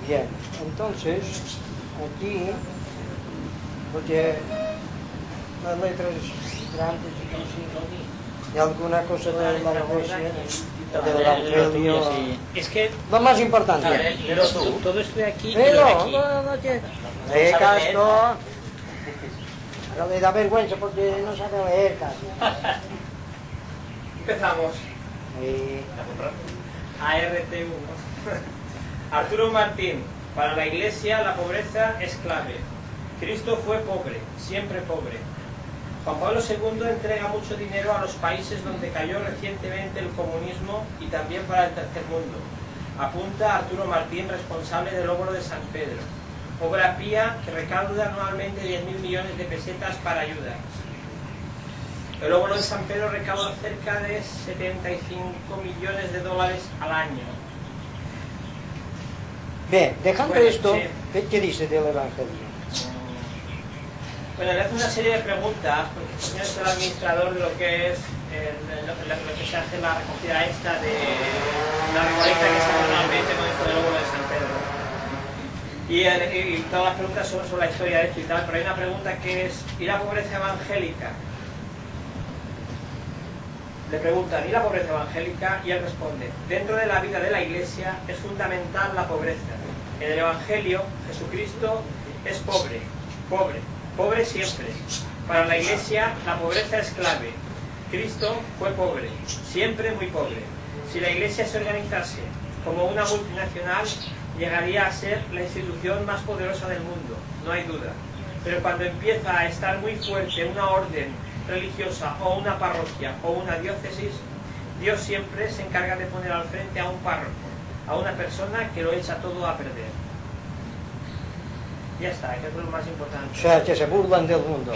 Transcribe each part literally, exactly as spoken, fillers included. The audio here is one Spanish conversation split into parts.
Bien, entonces, aquí, porque las letras grandes y alguna cosa de la iglesia, del evangelio, es que lo más importante. Ver, pero tú, todo esto de aquí, pero, de aquí. no, no, que, de esto, ahora le da vergüenza porque no sabe leer casi. Empezamos. Y, A R T uno. Arturo Martín, para la Iglesia la pobreza es clave. Cristo fue pobre, siempre pobre. Juan Pablo segundo entrega mucho dinero a los países donde cayó recientemente el comunismo y también para el tercer mundo. Apunta Arturo Martín, responsable del óbolo de San Pedro. Obra pía que recauda anualmente diez mil millones de pesetas para ayudas. El óbolo de San Pedro recauda cerca de setenta y cinco millones de dólares al año. bien, dejando Bueno, esto, sí. ¿qué, ¿qué dice del evangelio? Bueno, le hace una serie de preguntas, porque yo soy el administrador de lo que es el, lo, lo que se hace la recogida esta de la recolecta que se hace anualmente con esto del óbolo de San Pedro. Y, el, y, y todas las preguntas son sobre la historia de esto y tal, pero hay una pregunta que es, ¿y la pobreza evangélica? Le preguntan, ¿y la pobreza evangélica? Y él responde, dentro de la vida de la Iglesia es fundamental la pobreza. En el Evangelio, Jesucristo es pobre, pobre, pobre siempre. Para la Iglesia, la pobreza es clave. Cristo fue pobre, siempre muy pobre. Si la Iglesia se organizase como una multinacional, llegaría a ser la institución más poderosa del mundo, no hay duda. Pero cuando empieza a estar muy fuerte una orden religiosa o una parroquia o una diócesis, Dios siempre se encarga de poner al frente a un párroco, a una persona que lo echa todo a perder. Ya está, que es lo más importante. O sea, que se burlan del mundo.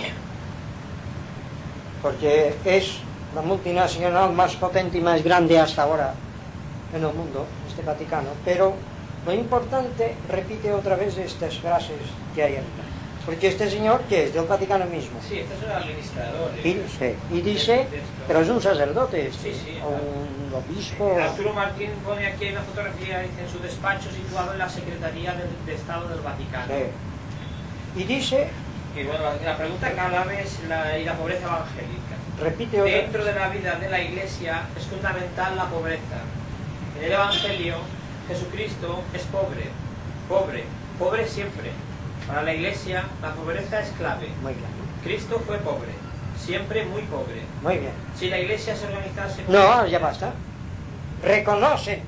Porque es la multinacional más potente y más grande hasta ahora en el mundo, este Vaticano. Pero lo importante, repite otra vez estas frases que hay aquí. Porque este señor, que es del Vaticano mismo. Sí, este es el administrador. Y, sí, y dice, pero es un sacerdote, este, Sí, sí. o un obispo. Arturo Martín pone aquí una fotografía, dice, en su despacho situado en la Secretaría del, de Estado del Vaticano. Sí. Y dice, Y bueno, la, la pregunta clave es la, y la pobreza evangélica. repite otra Dentro de la vida de la Iglesia es fundamental la pobreza. En el Evangelio, Jesucristo es pobre, pobre, pobre siempre. Para la Iglesia, la pobreza es clave. Muy bien. Cristo fue pobre, siempre muy pobre. Muy bien. Si la Iglesia se organizase... como- No, ya basta. Reconoce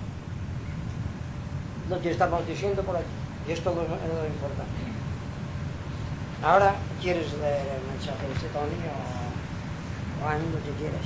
lo que estamos diciendo por aquí. Y esto es lo, es lo importante. Ahora, ¿quieres leer el mensaje de Tony o Juan, lo que quieras?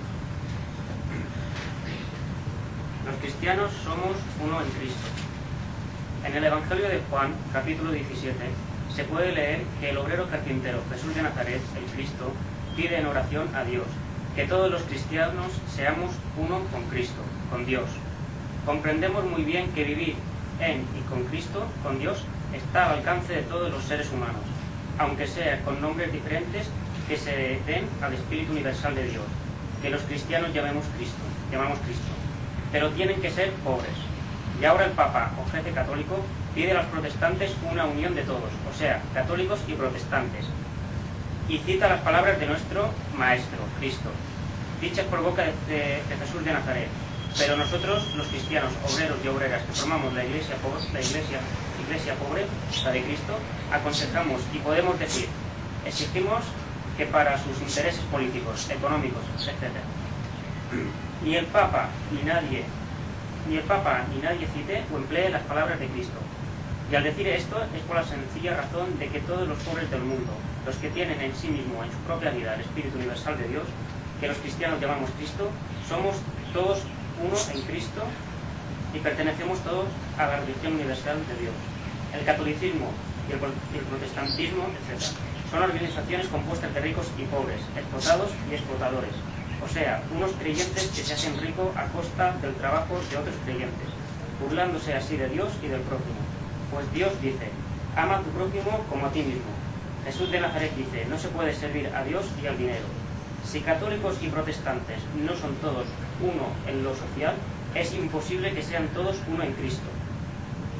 Los cristianos somos uno en Cristo. En el Evangelio de Juan, capítulo diecisiete, se puede leer que el obrero carpintero Jesús de Nazaret, el Cristo, pide en oración a Dios que todos los cristianos seamos uno con Cristo, con Dios. Comprendemos muy bien que vivir en y con Cristo, con Dios, está al alcance de todos los seres humanos, aunque sea con nombres diferentes que se den al Espíritu Universal de Dios, que los cristianos llamemos Cristo, llamamos Cristo, pero tienen que ser pobres. Y ahora el Papa, o jefe católico, pide a los protestantes una unión de todos, o sea, católicos y protestantes. Y cita las palabras de nuestro Maestro, Cristo, dichas por boca de, de, de Jesús de Nazaret. Pero nosotros, los cristianos, obreros y obreras que formamos la iglesia pobre, la iglesia, iglesia pobre, la de Cristo, aconsejamos y podemos decir, exigimos que para sus intereses políticos, económicos, etcétera, ni el Papa ni nadie ni el Papa ni nadie cite o emplee las palabras de Cristo. Y al decir esto es por la sencilla razón de que todos los pobres del mundo, los que tienen en sí mismo, en su propia vida, el Espíritu Universal de Dios, que los cristianos llamamos Cristo, somos todos uno en Cristo y pertenecemos todos a la religión universal de Dios. El catolicismo y el, y el protestantismo, etcétera, son organizaciones compuestas de ricos y pobres, explotados y explotadores. O sea, unos creyentes que se hacen ricos a costa del trabajo de otros creyentes, burlándose así de Dios y del prójimo. Pues Dios dice, ama a tu prójimo como a ti mismo. Jesús de Nazaret dice, no se puede servir a Dios y al dinero. Si católicos y protestantes no son todos uno en lo social, es imposible que sean todos uno en Cristo.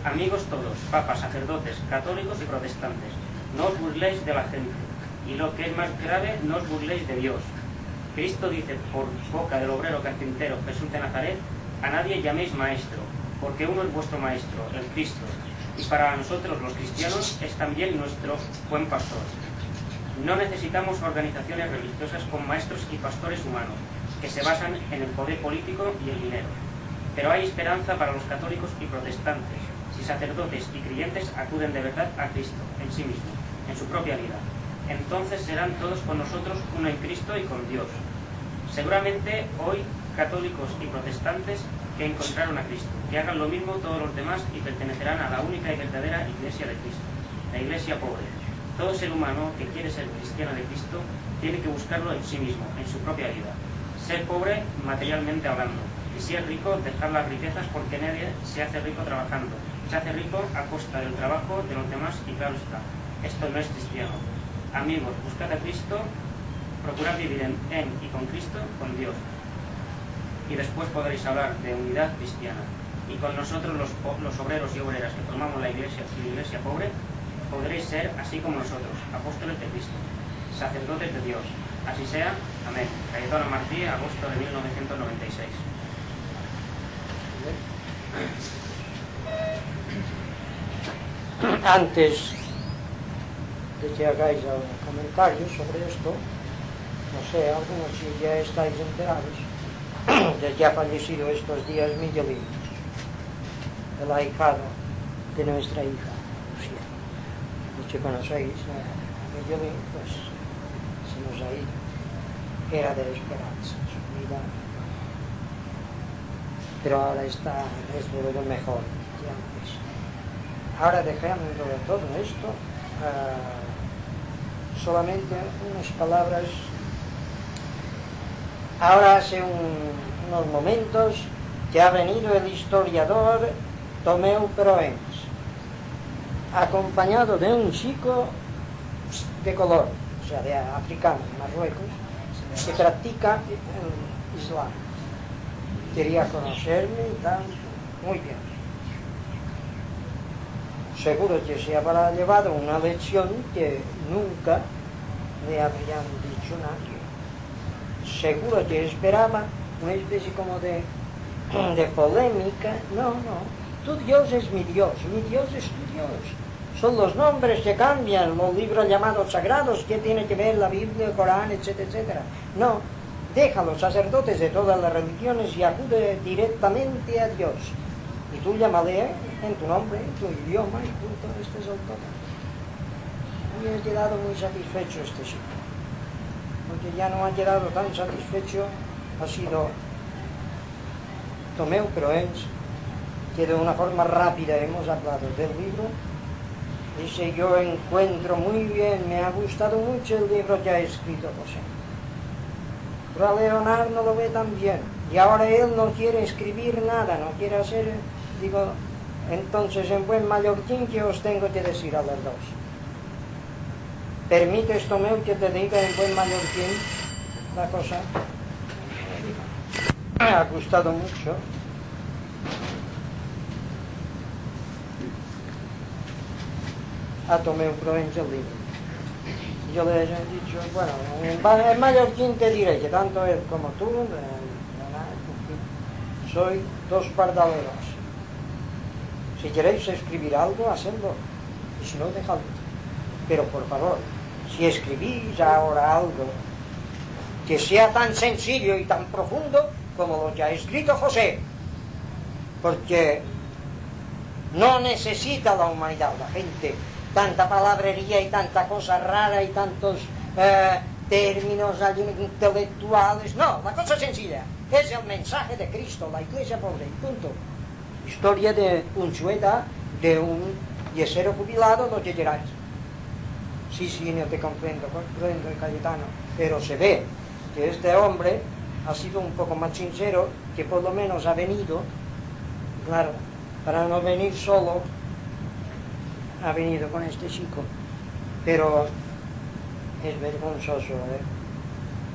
Amigos todos, papas, sacerdotes, católicos y protestantes, no os burléis de la gente, y lo que es más grave, no os burléis de Dios. Cristo dice por boca del obrero carpintero Jesús de Nazaret: a nadie llaméis maestro, porque uno es vuestro maestro, el Cristo, y para nosotros los cristianos es también nuestro buen pastor. No necesitamos organizaciones religiosas con maestros y pastores humanos, que se basan en el poder político y el dinero. Pero hay esperanza para los católicos y protestantes, si sacerdotes y creyentes acuden de verdad a Cristo, en sí mismo, en su propia vida. Entonces serán todos con nosotros uno en Cristo y con Dios. Seguramente hoy católicos y protestantes que encontraron a Cristo, que hagan lo mismo todos los demás y pertenecerán a la única y verdadera Iglesia de Cristo, la Iglesia pobre. Todo ser humano que quiere ser cristiano de Cristo tiene que buscarlo en sí mismo, en su propia vida. Ser pobre materialmente hablando, y si es rico, dejar las riquezas, porque nadie se hace rico trabajando. Se hace rico a costa del trabajo de los demás y claro está, esto no es cristiano. Amigos, buscad a Cristo, procurad vivir en, en y con Cristo, con Dios. Y después podréis hablar de unidad cristiana. Y con nosotros los, los obreros y obreras que formamos la iglesia y la iglesia pobre, podréis ser así como nosotros, apóstoles de Cristo, sacerdotes de Dios. Así sea. Amén. Cayetano Martí, agosto de mil novecientos noventa y seis. Antes de que hagáis algún comentario sobre esto, no sé, algunos si ya estáis enterados de que ha fallecido estos días Miguelín, el ahijado de nuestra hija Lucía. Los que conocéis a Miguelín, pues se nos ha ido. Era de esperanza su vida, pero ahora está desde lo mejor que antes. Ahora dejando de todo esto, uh, solamente unas palabras. Ahora hace un, unos momentos que ha venido el historiador Tomeu Proens, acompañado de un chico de color, o sea, de africano, Marruecos, que practica el Islam. Quería conocerme y tal, muy bien. Seguro que se habrá llevado una lección que nunca le habrían dicho nadie. Seguro que esperaba una especie como de, de polémica. No, no, tu Dios es mi Dios, mi Dios es tu Dios. Son los nombres que cambian, los libros llamados sagrados, que tiene que ver la Biblia, el Corán, etcétera, etcétera. No, deja a los sacerdotes de todas las religiones y acude directamente a Dios. Y tú llámale en tu nombre, en tu idioma, y punto, este es el todo. Me ha quedado muy satisfecho este chico. Porque ya no ha quedado tan satisfecho, ha sido Tomeu Proens, que de una forma rápida hemos hablado del libro. Dice: yo encuentro muy bien, me ha gustado mucho el libro que ha escrito José. Pero a Leonardo no lo ve tan bien. Y ahora él no quiere escribir nada, no quiere hacer... Digo, entonces en buen mallorquín, ¿qué os tengo que decir a los dos? ¿Permites, Tomeu, que te diga en buen mallorquín la cosa? Me ha gustado mucho. A Tomeu Proens el libro. Yo le he dicho, bueno, en mallorquín te diré que tanto él como tú, soy dos pardaleros. Si queréis escribir algo, hacedlo, y si no, dejadlo. Pero por favor, si escribís ahora algo que sea tan sencillo y tan profundo como lo que ha escrito José, porque no necesita la humanidad, la gente, tanta palabrería y tanta cosa rara y tantos eh, términos intelectuales. No, la cosa sencilla es el mensaje de Cristo, la iglesia pobre, punto. Historia de un sueta, de un yesero jubilado, lo que queráis. Sí, sí, no te comprendo, comprendo, Cayetano, pero se ve que este hombre ha sido un poco más sincero, que por lo menos ha venido, claro, para no venir solo, ha venido con este chico, pero es vergonzoso, ¿eh?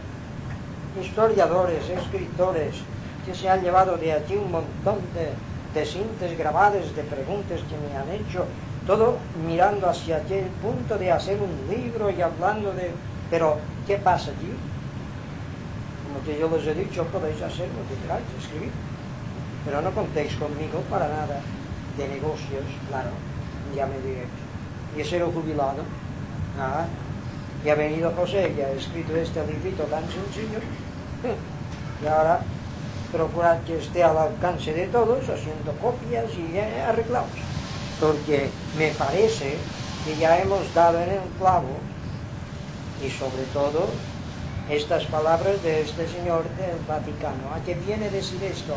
Historiadores, escritores, que se han llevado de aquí un montón de, de cintas grabadas, de preguntas que me han hecho, todo mirando hacia aquel punto de hacer un libro y hablando de... Pero, ¿qué pasa allí? Como que yo les he dicho, podéis hacer lo que queráis, escribir. Pero no contéis conmigo para nada de negocios, claro, ya me diré. Y he sido jubilado. Ah, y ha venido José y ha escrito este librito tan sencillo. Y ahora procurar que esté al alcance de todos, haciendo copias y eh, arreglados. Porque me parece que ya hemos dado en el clavo, y sobre todo estas palabras de este señor del Vaticano. ¿A qué viene a decir esto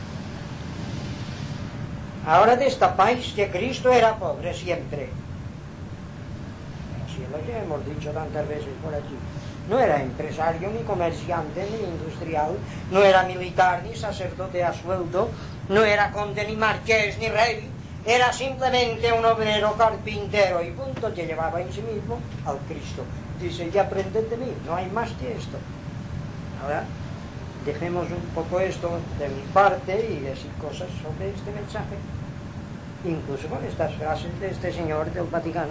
ahora? Ahora destapáis que Cristo era pobre siempre. Así es lo que hemos dicho tantas veces por aquí. No era empresario, ni comerciante, ni industrial, no era militar, ni sacerdote a sueldo, no era conde, ni marqués, ni rey, era simplemente un obrero carpintero y punto, que llevaba en sí mismo al Cristo. Dice, y aprended de mí, no hay más que esto. Ahora, dejemos un poco esto de mi parte y decir cosas sobre este mensaje, incluso con estas frases de este señor del Vaticano.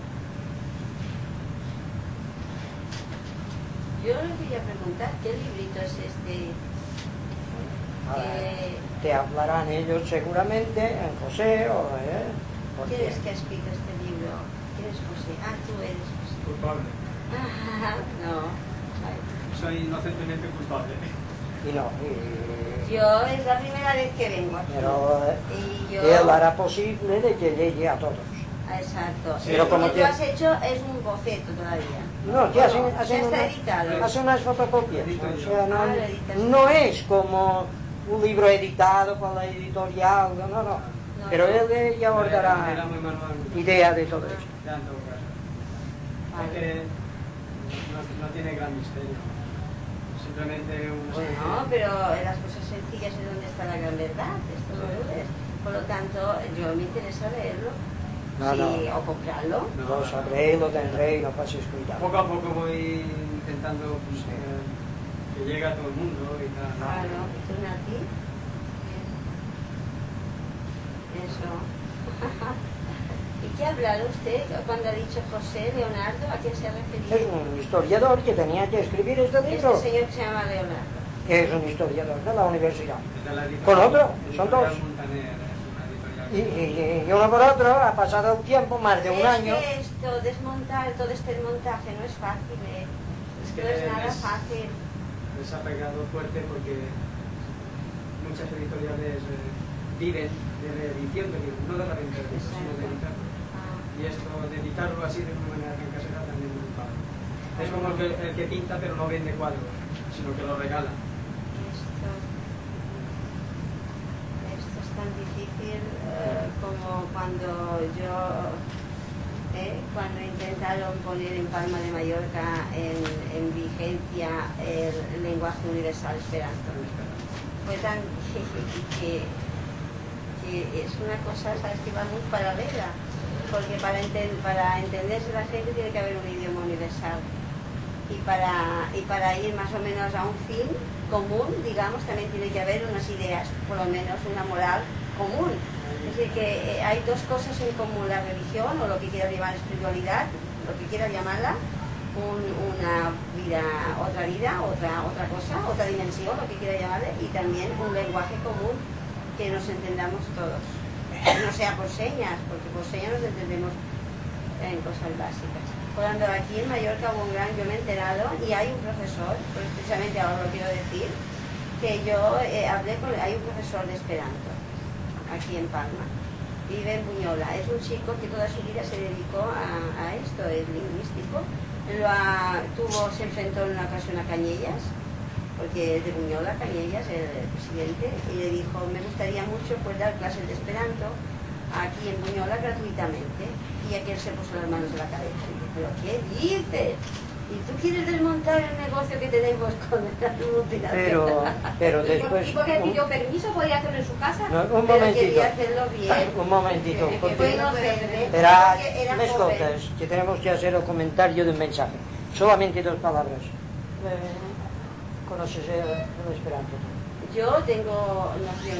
Yo le quería preguntar, ¿qué librito es este? Ahora, Eh, te hablarán ellos seguramente, en José o... Eh, porque- ¿Quién es que ha escrito este libro? ¿Quién es José? Ah, tú eres José. Culpable. Ah, no. Ay. Soy inocentemente culpable. Y no, y- Yo es la primera vez que vengo aquí. pero eh, Y yo... él hará posible de que llegue a todos. Ah, exacto. Sí, pero Lo como que que- tú has hecho es un boceto todavía. No, que hacen, Bueno, hacen, ya está una- editado. hacen unas fotocopias. Edito O yo. sea, no, Ah, lo editas tú. no es como un libro editado por la editorial, no, no. No, Pero no. él ya os Era dará muy manual. idea de todo esto. Ya en todo caso. Vale. Es que no, no tiene gran misterio. Simplemente un... Bueno, pero en las cosas sencillas es donde está la gran verdad, esto no lo ves. Por lo tanto, yo me interesa leerlo. No, sí, no. o comprarlo. Lo sabré, lo tendré y no paséis cuidado. Poco a poco voy intentando pues, eh, que llegue a todo el mundo y tal. ¿no? Claro, ¿tú Nati? Eso. ¿Y qué ha hablado usted cuando ha dicho José Leonardo? ¿A quién se Es refería? un historiador que tenía que escribir este libro. Este señor que se llama Leonardo. Es un historiador de la universidad. Es de la editorial- Con otro, son editorial dos. Montaner, es una editorial. Y, y- y uno por otro ha pasado el tiempo, más de un es año. que esto, desmontar todo este montaje no es fácil, ¿eh? Es No que es nada les- fácil. Les ha pegado fuerte porque muchas editoriales eh, viven de la edición del libro, no de la venta del libro, sino de editarlo. Ah, Y esto de editarlo así de una manera tan casera también es muy fácil. Es como el que, el que pinta pero no vende cuadros, sino que lo regala. esto, esto es tan difícil eh, como cuando yo, eh, cuando intentaron poner en Palma de Mallorca en, en vigencia el lenguaje universal esperanto. Fue tan que, que, que es una cosa, sabes, que va muy paralela, porque para, enten- para entenderse la gente tiene que haber un idioma universal y para, y para ir más o menos a un fin común, digamos, también tiene que haber unas ideas, por lo menos una moral común. Es decir, que eh, hay dos cosas en común, la religión o lo que quiera llamar espiritualidad, lo que quiera llamarla, un- una vida, otra vida, otra, otra cosa, otra dimensión, lo que quiera llamarle, y también un lenguaje común que nos entendamos todos. Que no sea por señas, porque por señas nos entendemos en cosas básicas. Cuando aquí en Mallorca hubo un gran, yo me he enterado, y hay un profesor, pues precisamente ahora lo quiero decir, que yo eh, hablé con, hay un profesor de Esperanto, aquí en Palma, vive en Buñola, es un chico que toda su vida se dedicó a, a esto, es lingüístico, lo ha- tuvo, se enfrentó en una ocasión a Cañellas, porque es de Buñola, Cañellas, el, el presidente, y le dijo, me gustaría mucho pues dar clases de Esperanto aquí en Buñola gratuitamente, y aquel se puso las manos en la cabeza y dijo, ¿pero qué dices? ¿Y tú quieres desmontar el negocio que tenemos con la multinacional? Pero, pero ¿Y después... por qué un- pidió permiso? ¿Podía hacerlo en su casa? No, un Pero momentito. quería hacerlo bien. Un momentito, Que porque- fue inocente, Esperad, porque era unas joven. cosas, que tenemos que hacer el comentario de un mensaje. Solamente dos palabras. Eh, ¿Conoces el, el esperanto? Yo tengo nociones.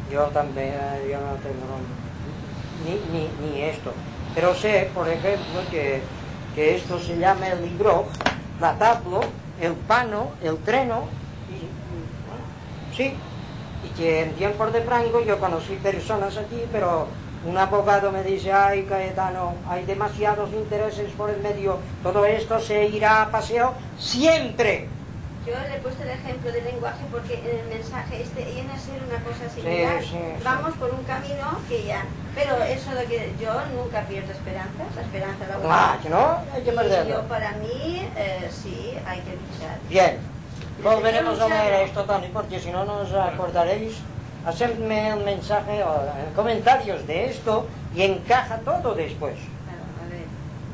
Yo también, yo no tengo ni, ni, ni esto. Pero sé, por ejemplo, que, que esto se llama el libro, la tablo, el pano, el treno, y, y bueno, sí, y que en tiempos de Franco yo conocí personas aquí, pero un abogado me dice, ay Cayetano, hay demasiados intereses por el medio, todo esto se irá a paseo siempre. Yo le he puesto el ejemplo del lenguaje porque en el mensaje este viene a ser una cosa similar. Sí, sí, sí. Vamos por un camino que ya... Pero eso de que yo nunca pierdo esperanza, la esperanza la única. Ah, que no, hay que Y perderlo. yo para mí, eh, sí, hay que luchar. Bien, volveremos a leer esto, Tony, porque si no nos acordaréis. Hacedme el mensaje o eh, comentarios de esto y encaja todo después. Claro, a ver.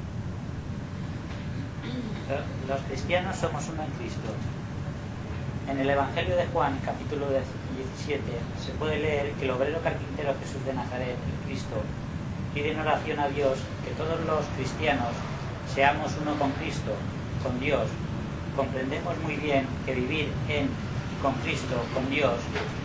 Los cristianos somos uno en Cristo. En el Evangelio de Juan, capítulo diecisiete, se puede leer que el obrero carpintero Jesús de Nazaret, el Cristo, pide en oración a Dios que todos los cristianos seamos uno con Cristo, con Dios. Comprendemos muy bien que vivir en y con Cristo, con Dios,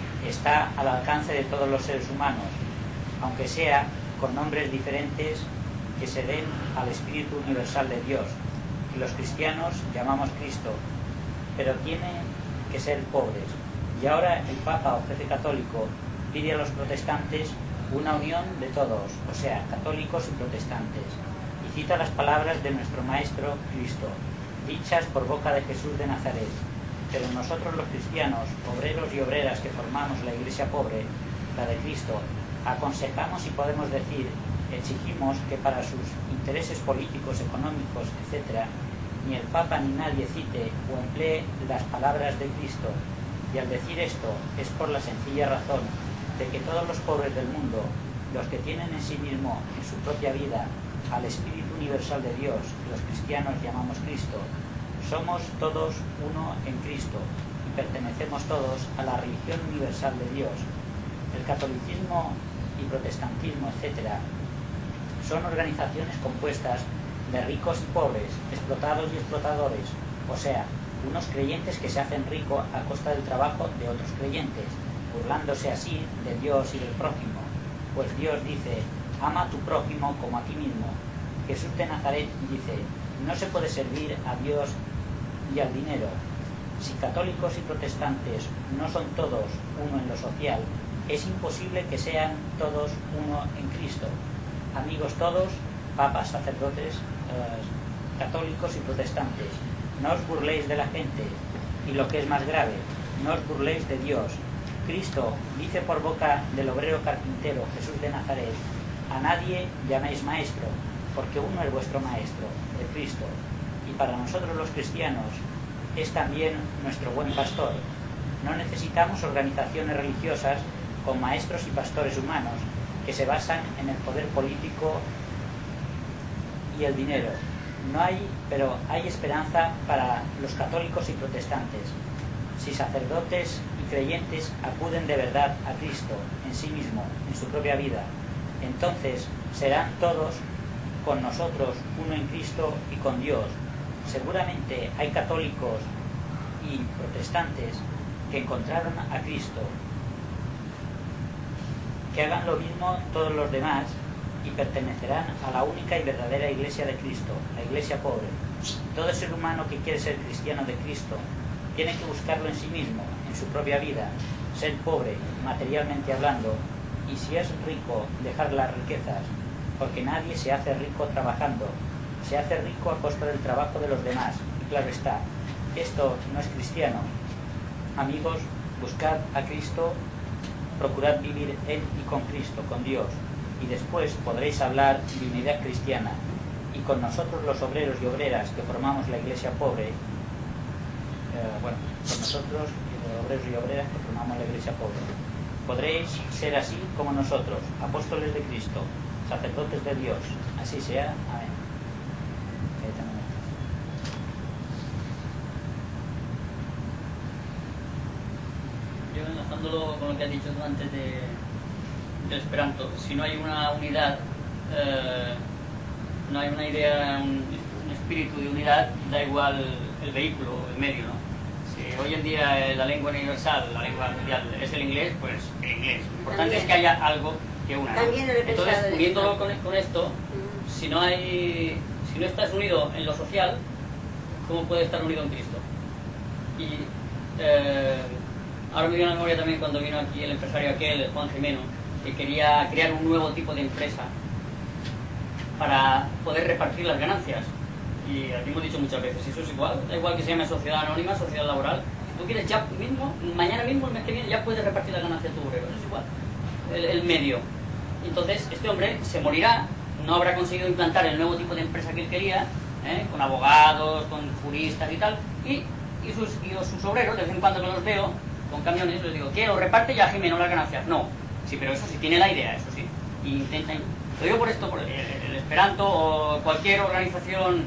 está al alcance de todos los seres humanos, aunque sea con nombres diferentes que se den al Espíritu Universal de Dios, que los cristianos llamamos Cristo, pero tienen que ser pobres. Y ahora el Papa o jefe católico pide a los protestantes una unión de todos, o sea, católicos y protestantes, y cita las palabras de nuestro Maestro Cristo, dichas por boca de Jesús de Nazaret. Pero nosotros los cristianos, obreros y obreras que formamos la Iglesia pobre, la de Cristo, aconsejamos y podemos decir, exigimos que para sus intereses políticos, económicos, etcétera, ni el Papa ni nadie cite o emplee las palabras de Cristo. Y al decir esto es por la sencilla razón de que todos los pobres del mundo, los que tienen en sí mismo, en su propia vida, al Espíritu Universal de Dios, que los cristianos llamamos Cristo, somos todos uno en Cristo y pertenecemos todos a la religión universal de Dios. El catolicismo y protestantismo, etcétera, son organizaciones compuestas de ricos y pobres, explotados y explotadores, o sea, unos creyentes que se hacen ricos a costa del trabajo de otros creyentes, burlándose así de Dios y del prójimo. Pues Dios dice, ama a tu prójimo como a ti mismo. Jesús de Nazaret dice, no se puede servir a Dios y al dinero. Si católicos y protestantes no son todos uno en lo social, es imposible que sean todos uno en Cristo. Amigos todos, papas, sacerdotes, eh, católicos y protestantes, no os burléis de la gente, y lo que es más grave, no os burléis de Dios. Cristo dice por boca del obrero carpintero Jesús de Nazaret, a nadie llaméis maestro, porque uno es vuestro maestro, el Cristo. Y para nosotros los cristianos es también nuestro buen pastor. No necesitamos organizaciones religiosas con maestros y pastores humanos que se basan en el poder político y el dinero. No hay, pero hay esperanza para los católicos y protestantes. Si sacerdotes y creyentes acuden de verdad a Cristo en sí mismo, en su propia vida, entonces serán todos con nosotros uno en Cristo y con Dios. Seguramente hay católicos y protestantes que encontraron a Cristo, que hagan lo mismo todos los demás y pertenecerán a la única y verdadera Iglesia de Cristo, la Iglesia pobre. Todo ser humano que quiere ser cristiano de Cristo tiene que buscarlo en sí mismo, en su propia vida, ser pobre, materialmente hablando, y si es rico, dejar las riquezas, porque nadie se hace rico trabajando, se hace rico a costa del trabajo de los demás, y claro está, esto no es cristiano. Amigos, buscad a Cristo, procurad vivir en y con Cristo, con Dios, y después podréis hablar de unidad cristiana, y con nosotros los obreros y obreras que formamos la Iglesia pobre, eh, bueno, con nosotros los obreros y obreras que formamos la Iglesia pobre, podréis ser así como nosotros, apóstoles de Cristo, sacerdotes de Dios, así sea, amén. Yo, enlazándolo con lo que has dicho tú antes de, del Esperanto, si no hay una unidad, eh, no hay una idea, un, un espíritu de unidad, da igual el vehículo, el medio, ¿no? Si hoy en día la lengua universal, la lengua mundial es el inglés, pues el inglés. Lo importante es que haya algo que una. ¿no? También lo he Entonces, pensado, uniéndolo con, con esto, Mm. si no hay, si no estás unido en lo social, ¿cómo puedes estar unido en Cristo? Y eh, ahora me viene a la memoria también cuando vino aquí el empresario aquel, Juan Jimeno, que quería crear un nuevo tipo de empresa para poder repartir las ganancias. Y aquí hemos dicho muchas veces, eso es igual, da igual que se llame sociedad anónima, sociedad laboral. Si tú quieres ya mismo, mañana mismo, el mes que viene, ya puedes repartir las ganancias a tu obrero, eso es igual, el, el medio. Entonces, este hombre se morirá, no habrá conseguido implantar el nuevo tipo de empresa que él quería, ¿eh? Con abogados, con juristas y tal, y, y, sus, y sus obreros, de vez en cuando que los veo, con camiones, les digo, ¿qué? ¿Lo reparte ya Jimeno las ganancias? No. Sí, pero eso sí, tiene la idea, eso sí. Y intenta... Lo digo por esto, por el, el Esperanto o cualquier organización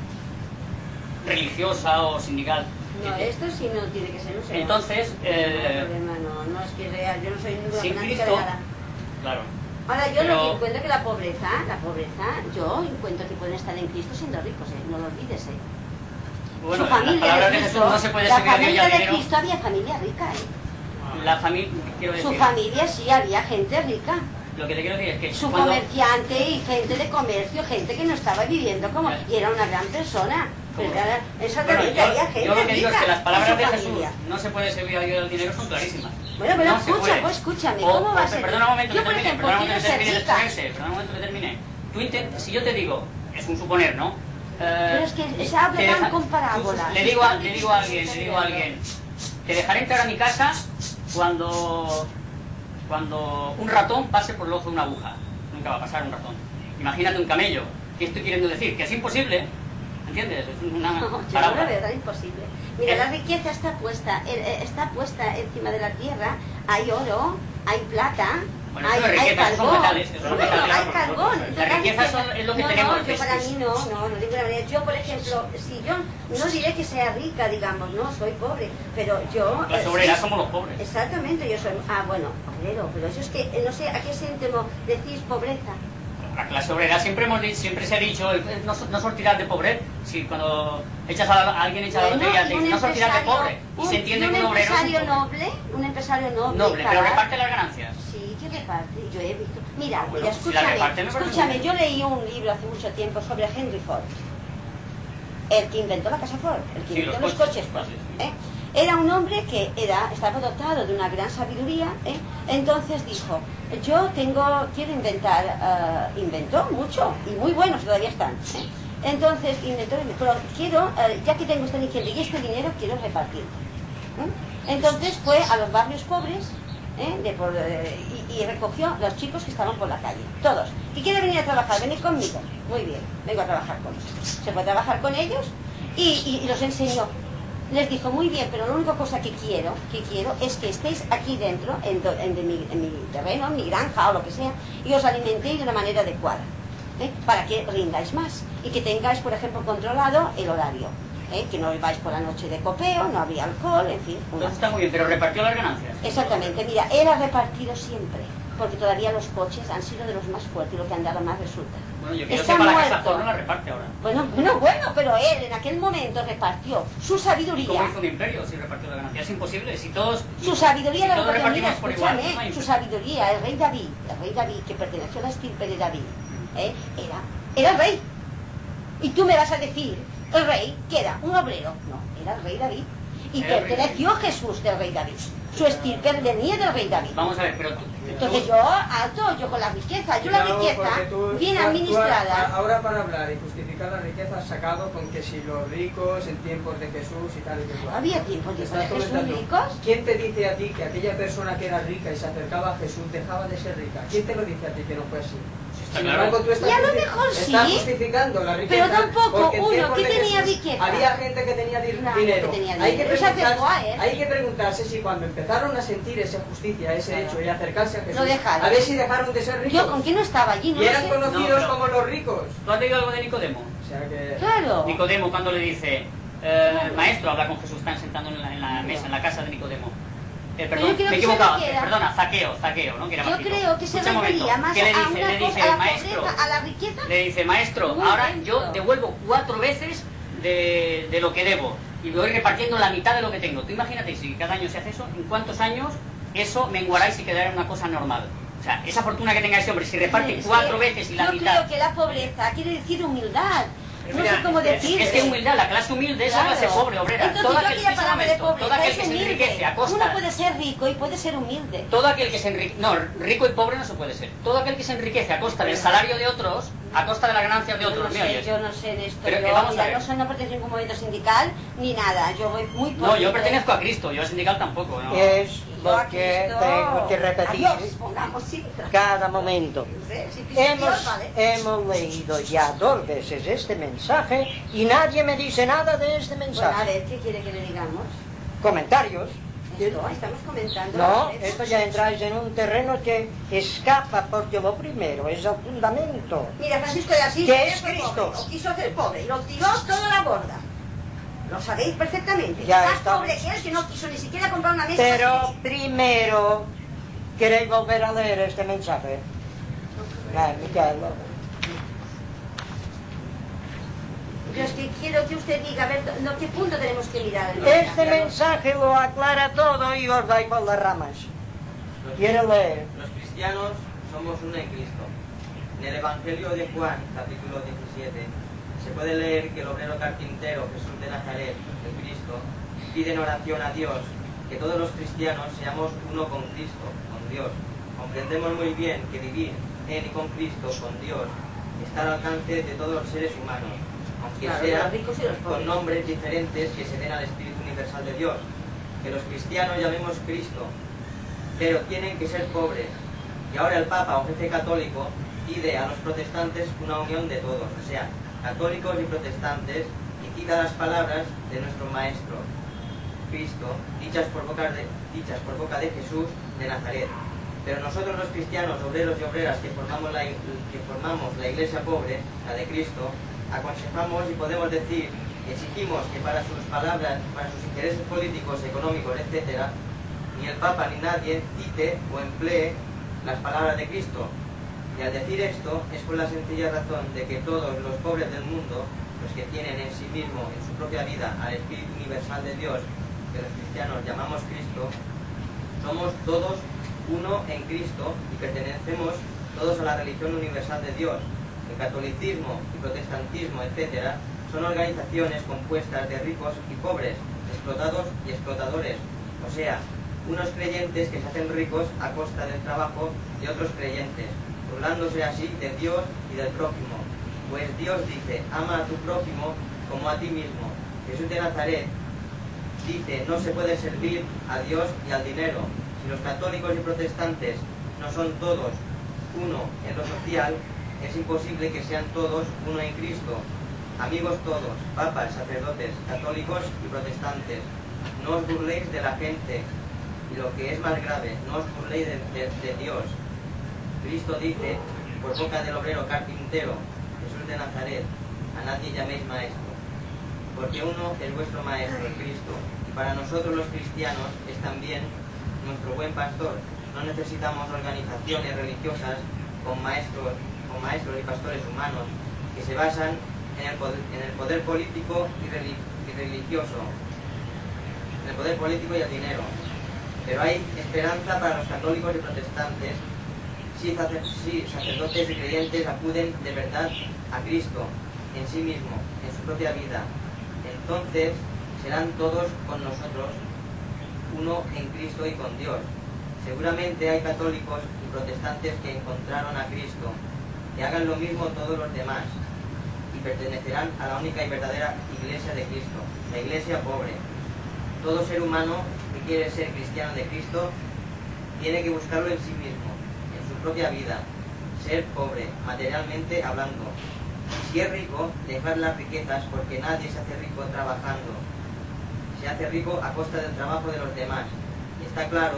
religiosa o sindical. No, esto sí no tiene que ser un segundo. Entonces, eh, no, problema, no, no es que real, yo no soy ninguna sin fanática Cristo, de nada. claro. Ahora, yo Pero- lo que encuentro que la pobreza, la pobreza, yo encuentro que pueden estar en Cristo siendo ricos, ¿eh? No lo olvides, ¿eh? Bueno, Su las familia palabras de de Cristo, Jesús no se puede la servir a Dios familia ya de dinero. Cristo había familia rica, ¿eh? La familia, quiero decir, Su familia sí había gente rica. lo que te quiero decir es que Su cuando... comerciante y gente de comercio, gente que no estaba viviendo como... Y era una gran persona. Pero Como- era, Bueno, exactamente, yo, había gente yo lo que digo es rica que las en palabras su de Jesús, familia. no se puede servir a Dios del dinero, son clarísimas. Bueno, pero No se escucha, puede. pues escúchame, O- ¿cómo o- va a ser? Perdona un momento Yo, que por termine, ejemplo, perdona un quiero momento que ser termine, rica. extraerse, perdona un momento que termine. Tú intent- si yo te digo, es un suponer, ¿no? Eh, Pero es que se habla te tan deja- con parábolas. tú- Le digo, a, le digo a alguien, le digo a alguien, te dejaré entrar a mi casa cuando, cuando un ratón pase por el ojo de una aguja. Nunca va a pasar un ratón. Imagínate un camello. ¿Qué estoy queriendo decir? Que es imposible. ¿Entiendes? Es una No, yo no lo parábola. veo tan imposible. Mira, Eh. la riqueza está puesta, eh, eh, está puesta encima de la tierra. Hay oro, hay plata, Bueno, hay, eso de hay riqueza, son carbón. metales, eso son No, no, metales. hay carbón. La riqueza son- es lo que no, tenemos, No, yo es- para es- mí no, no, no de ninguna manera. Yo, por ejemplo, si yo no diré que sea rica, digamos, no, soy pobre, pero yo... Las eh, obreras sí, somos los pobres. Exactamente, yo soy... Ah, bueno, obrero, pero eso es que, eh, no sé, ¿a qué síntoma decís pobreza? La clase obrera siempre hemos di- siempre se ha dicho, eh, no, no sortirás de pobre. Si cuando echas a, la- a alguien echa la Bueno, lotería, te y un dice, no sortirás de empresario- pobre. Y se entiende un que un obrero es un empresario pobre. noble, un empresario noble, Noble, pero cabal. reparte las ganancias. Sí, que reparte, yo he visto. Mira, Ah, bueno, mira, si la escúchame, reparte, me parece escúchame, muy yo bien. leí un libro hace mucho tiempo sobre Henry Ford, el que inventó la casa Ford, el que Sí, inventó los los coches, coches Ford. coches, sí. ¿eh? Era un hombre que era, estaba dotado de una gran sabiduría, ¿eh? Entonces dijo, yo tengo, quiero inventar, eh, inventó mucho y muy buenos todavía están. ¿eh? Entonces inventó, pero quiero, eh, ya que tengo este dinero y este dinero quiero repartirlo. ¿eh? Entonces fue a los barrios pobres, ¿eh? de por, eh, y, y recogió los chicos que estaban por la calle, todos. ¿Y quiere venir a trabajar? Venid conmigo. Muy bien, vengo a trabajar con ellos. Se fue a trabajar con ellos y, y- y los enseñó. Les dijo, muy bien, pero la única cosa que quiero, que quiero es que estéis aquí dentro, en, do- en de mi, en mi terreno, en mi granja o lo que sea, y os alimentéis de una manera adecuada, ¿eh? Para que rindáis más y que tengáis, por ejemplo, controlado el horario, ¿eh? Que no vais por la noche de copeo, no habría alcohol, en fin. una- Entonces está muy bien, pero repartió las ganancias. Exactamente, mira, él ha repartido siempre, porque todavía los coches han sido de los más fuertes y lo que han dado más resulta. Bueno, yo que yo Está sepa, la casa muerto. Ford no la reparte ahora. Bueno, bueno, bueno, pero él en aquel momento repartió su ¿Cómo sabiduría. hizo un imperio si repartió las ganancias? Es imposible, si todos... Su sabiduría si era todos lo que mira, repartimos por igual, escúchame, no hay su imperio. sabiduría, el rey David, el rey David, que perteneció a la estirpe de David, ¿eh? era, era el rey. Y tú me vas a decir, el rey, que era un obrero. No, era el rey David. Y Era el rey perteneció a Jesús del rey David. Su estirpe venía del rey David. Vamos a ver, pero tú... Entonces yo, alto, yo con la riqueza, yo la Cuidado, riqueza, porque tú- bien tú- tú administrada. a- ahora para hablar y justificar la riqueza has sacado con que si los ricos en tiempos de Jesús y tal y que cual. Había tiempos de Estás Jesús comentando. ricos. ¿Quién te dice a ti que aquella persona que era rica y se acercaba a Jesús dejaba de ser rica? ¿Quién te lo dice a ti que no fue así? Está Sin claro. embargo, tú estás, Y a lo justi- mejor sí, estás justificando la riqueza. pero tampoco porque en uno tiempos que de tenía Jesús riqueza. Había gente que tenía di- Claro, dinero. que tenía Hay, que dinero. Y se acercó a preguntarse, él. hay que preguntarse si cuando empezaron a sentir esa justicia, ese Claro. hecho y acercarse a Jesús, Lo dejaron. a ver si dejaron de ser ricos. Yo con quién no estaba allí, no y lo eran sé. conocidos No, pero- como los ricos. ¿Tú has leído algo de Nicodemo? O sea que... Claro. Nicodemo cuando le dice, eh, Claro. maestro, habla con Jesús, están sentando en la, en la mesa, en la casa de Nicodemo. Eh, Pero perdón, yo creo me he que equivocado, sabe que era- perdona, Zaqueo, Zaqueo, ¿no? Que era Yo bajito. creo que se Escucha un momento, refería más ¿qué le a dice? una Le cosa, dice, a la maestro, pobreza, a la riqueza. le dice, maestro, Un ahora momento. yo devuelvo cuatro veces de, de lo que debo. y voy repartiendo la mitad de lo que tengo. Tú imagínate, si cada año se hace eso, ¿en cuántos años eso menguará y se quedará en una cosa normal? O sea, esa fortuna que tenga ese hombre, si reparte Es cuatro que veces y la yo mitad... creo que la pobreza quiere decir humildad. No Mira, sé cómo es- decir. Es que humildad, la clase humilde es la Claro. clase pobre, obrera. Entonces, Todo yo aquel, aquella escucha un palabra de momento, todo pobreza aquel es que se humilde. enriquece a Uno costa... puede ser rico y puede ser humilde. Todo aquel que se enriquece... No, rico y pobre no se puede ser. Todo aquel que se enriquece a costa del salario de otros, a costa de la ganancia de Yo otros, no ¿me sé, oyes? yo no sé de esto. Pero que yo, vamos a mira, ver. no, soy, no pertenezco a ningún movimiento sindical ni nada. Yo voy muy por No, yo libre. pertenezco a Cristo, yo al sindical tampoco, ¿no? Es Yo a lo que Cristo- tengo que repetir Adiós, pongamos sí. cada momento. No sé, si piso Dios, Hemos, vale. hemos leído ya dos veces este mensaje y nadie me dice nada de este Bueno, a mensaje. ver, ¿qué quiere que le digamos? Comentarios. Esto, estamos comentando. No, ¿eh? esto ya entráis en un terreno que escapa, porque lo primero es el fundamento. Mira, Francisco de Asís ¿Qué también es fue Cristo? pobre, o quiso hacer pobre y lo tiró todo a la borda. Lo sabéis perfectamente. Ya Más estamos. pobre que él, que no quiso ni siquiera comprar una mesa. Pero para sí mismo. primero, ¿queréis volver a leer este mensaje? Ah, Miquel. Yo es que quiero que usted diga, a ver, ¿no, ¿qué punto tenemos que mirar? Este mensaje lo aclara todo y os vais por las ramas. Los, ¿Quiere leer? los cristianos somos uno en Cristo. En el Evangelio de Juan, capítulo diecisiete, se puede leer que el obrero carpintero Jesús de Nazaret, el Cristo, pide en oración a Dios que todos los cristianos seamos uno con Cristo, con Dios. Comprendemos muy bien que vivir en y con Cristo, con Dios, está al alcance de todos los seres humanos, aunque Claro, sea los ricos y los pobres. con nombres diferentes que se den al Espíritu Universal de Dios. Que los cristianos llamemos Cristo, pero tienen que ser pobres. Y ahora el Papa, o jefe católico, pide a los protestantes una unión de todos, o sea, católicos y protestantes, y cita las palabras de nuestro Maestro, Cristo, dichas por boca de, dichas por boca de Jesús de Nazaret. Pero nosotros los cristianos, obreros y obreras que formamos la, que formamos la iglesia pobre, la de Cristo, aconsejamos y podemos decir, exigimos que para sus palabras, para sus intereses políticos, económicos, etcétera, ni el Papa ni nadie cite o emplee las palabras de Cristo. Y al decir esto es por la sencilla razón de que todos los pobres del mundo, los que tienen en sí mismo, en su propia vida, al Espíritu Universal de Dios, que los cristianos llamamos Cristo, somos todos uno en Cristo y pertenecemos todos a la religión universal de Dios. El catolicismo y protestantismo, etcétera, son organizaciones compuestas de ricos y pobres, explotados y explotadores, o sea, unos creyentes que se hacen ricos a costa del trabajo de otros creyentes, burlándose así de Dios y del prójimo. Pues Dios dice, ama a tu prójimo como a ti mismo. Jesús de Nazaret dice, no se puede servir a Dios y al dinero. Si los católicos y protestantes no son todos uno en lo social, es imposible que sean todos uno en Cristo. Amigos todos, papas, sacerdotes, católicos y protestantes, no os burléis de la gente, y lo que es más grave, no os burléis de, de, de Dios. Cristo dice, por boca del obrero carpintero, Jesús de Nazaret, a nadie llaméis maestro, porque uno es vuestro maestro, el Cristo, y para nosotros los cristianos es también nuestro buen pastor. No necesitamos organizaciones religiosas con maestros, con maestros y pastores humanos que se basan en el poder, en el poder político y, relig, y religioso, en el poder político y el dinero. Pero hay esperanza para los católicos y protestantes si, si sacerdotes y creyentes acuden de verdad a Cristo en sí mismo, en su propia vida. Entonces serán todos con nosotros uno en Cristo y con Dios. Seguramente hay católicos y protestantes que encontraron a Cristo, que hagan lo mismo todos los demás y pertenecerán a la única y verdadera iglesia de Cristo, la iglesia pobre. Todo ser humano que quiere ser cristiano de Cristo tiene que buscarlo en sí mismo, en su propia vida, ser pobre, materialmente hablando. Si es rico, dejar las riquezas, porque nadie se hace rico trabajando. Se hace rico a costa del trabajo de los demás. Y está claro,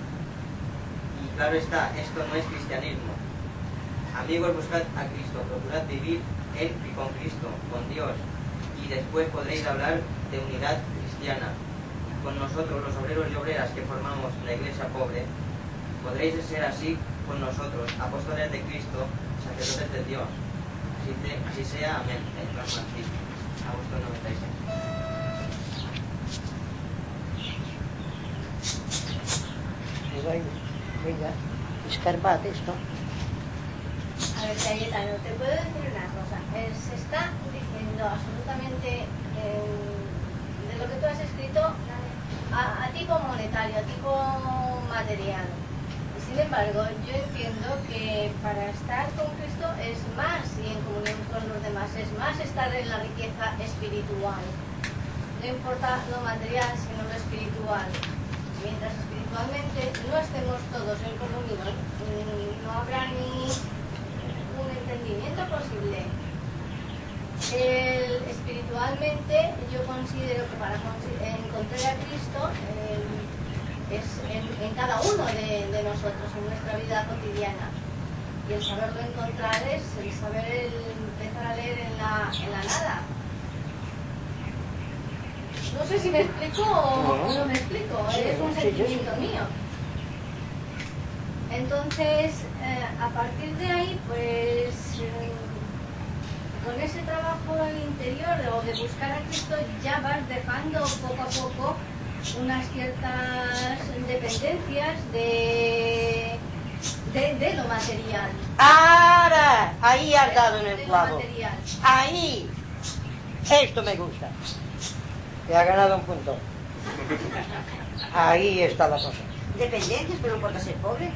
y claro está, esto no es cristianismo. Amigos, buscad a Cristo, procurad vivir en y con Cristo, con Dios, y después podréis hablar de unidad cristiana. Con nosotros, los obreros y obreras que formamos la iglesia pobre, podréis ser así con nosotros, apóstoles de Cristo, sacerdotes de Dios. Así, te, así sea, amén. El San Francisco, agosto noventa y seis. ahí, venga, escarbat esto. A ver, Cayetano, te puedo decir una cosa. Eh, se está diciendo absolutamente eh, de lo que tú has escrito a, a tipo monetario, a tipo material. Sin embargo, yo entiendo que para estar con Cristo es más y en comunión con los demás, es más estar en la riqueza espiritual. No importa lo material, sino lo espiritual. Mientras espiritualmente no estemos todos en comunión, no habrá ni un entendimiento posible. El, espiritualmente yo considero que para encontrar a Cristo eh, es en, en cada uno de, de nosotros, en nuestra vida cotidiana. Y el saberlo encontrar es el saber el, empezar a leer en la, en la nada. No sé si me explico o no me explico, es un sentimiento mío. Entonces, eh, a partir de ahí, pues, eh, con ese trabajo interior o de buscar a Cristo, ya vas dejando poco a poco unas ciertas dependencias de, de, de lo material. Ahora, ahí has dado en el De lo clavo. material. Ahí. Esto me gusta. Te ha ganado un punto. Ahí está la cosa. Dependencias, pero no importa ser pobre.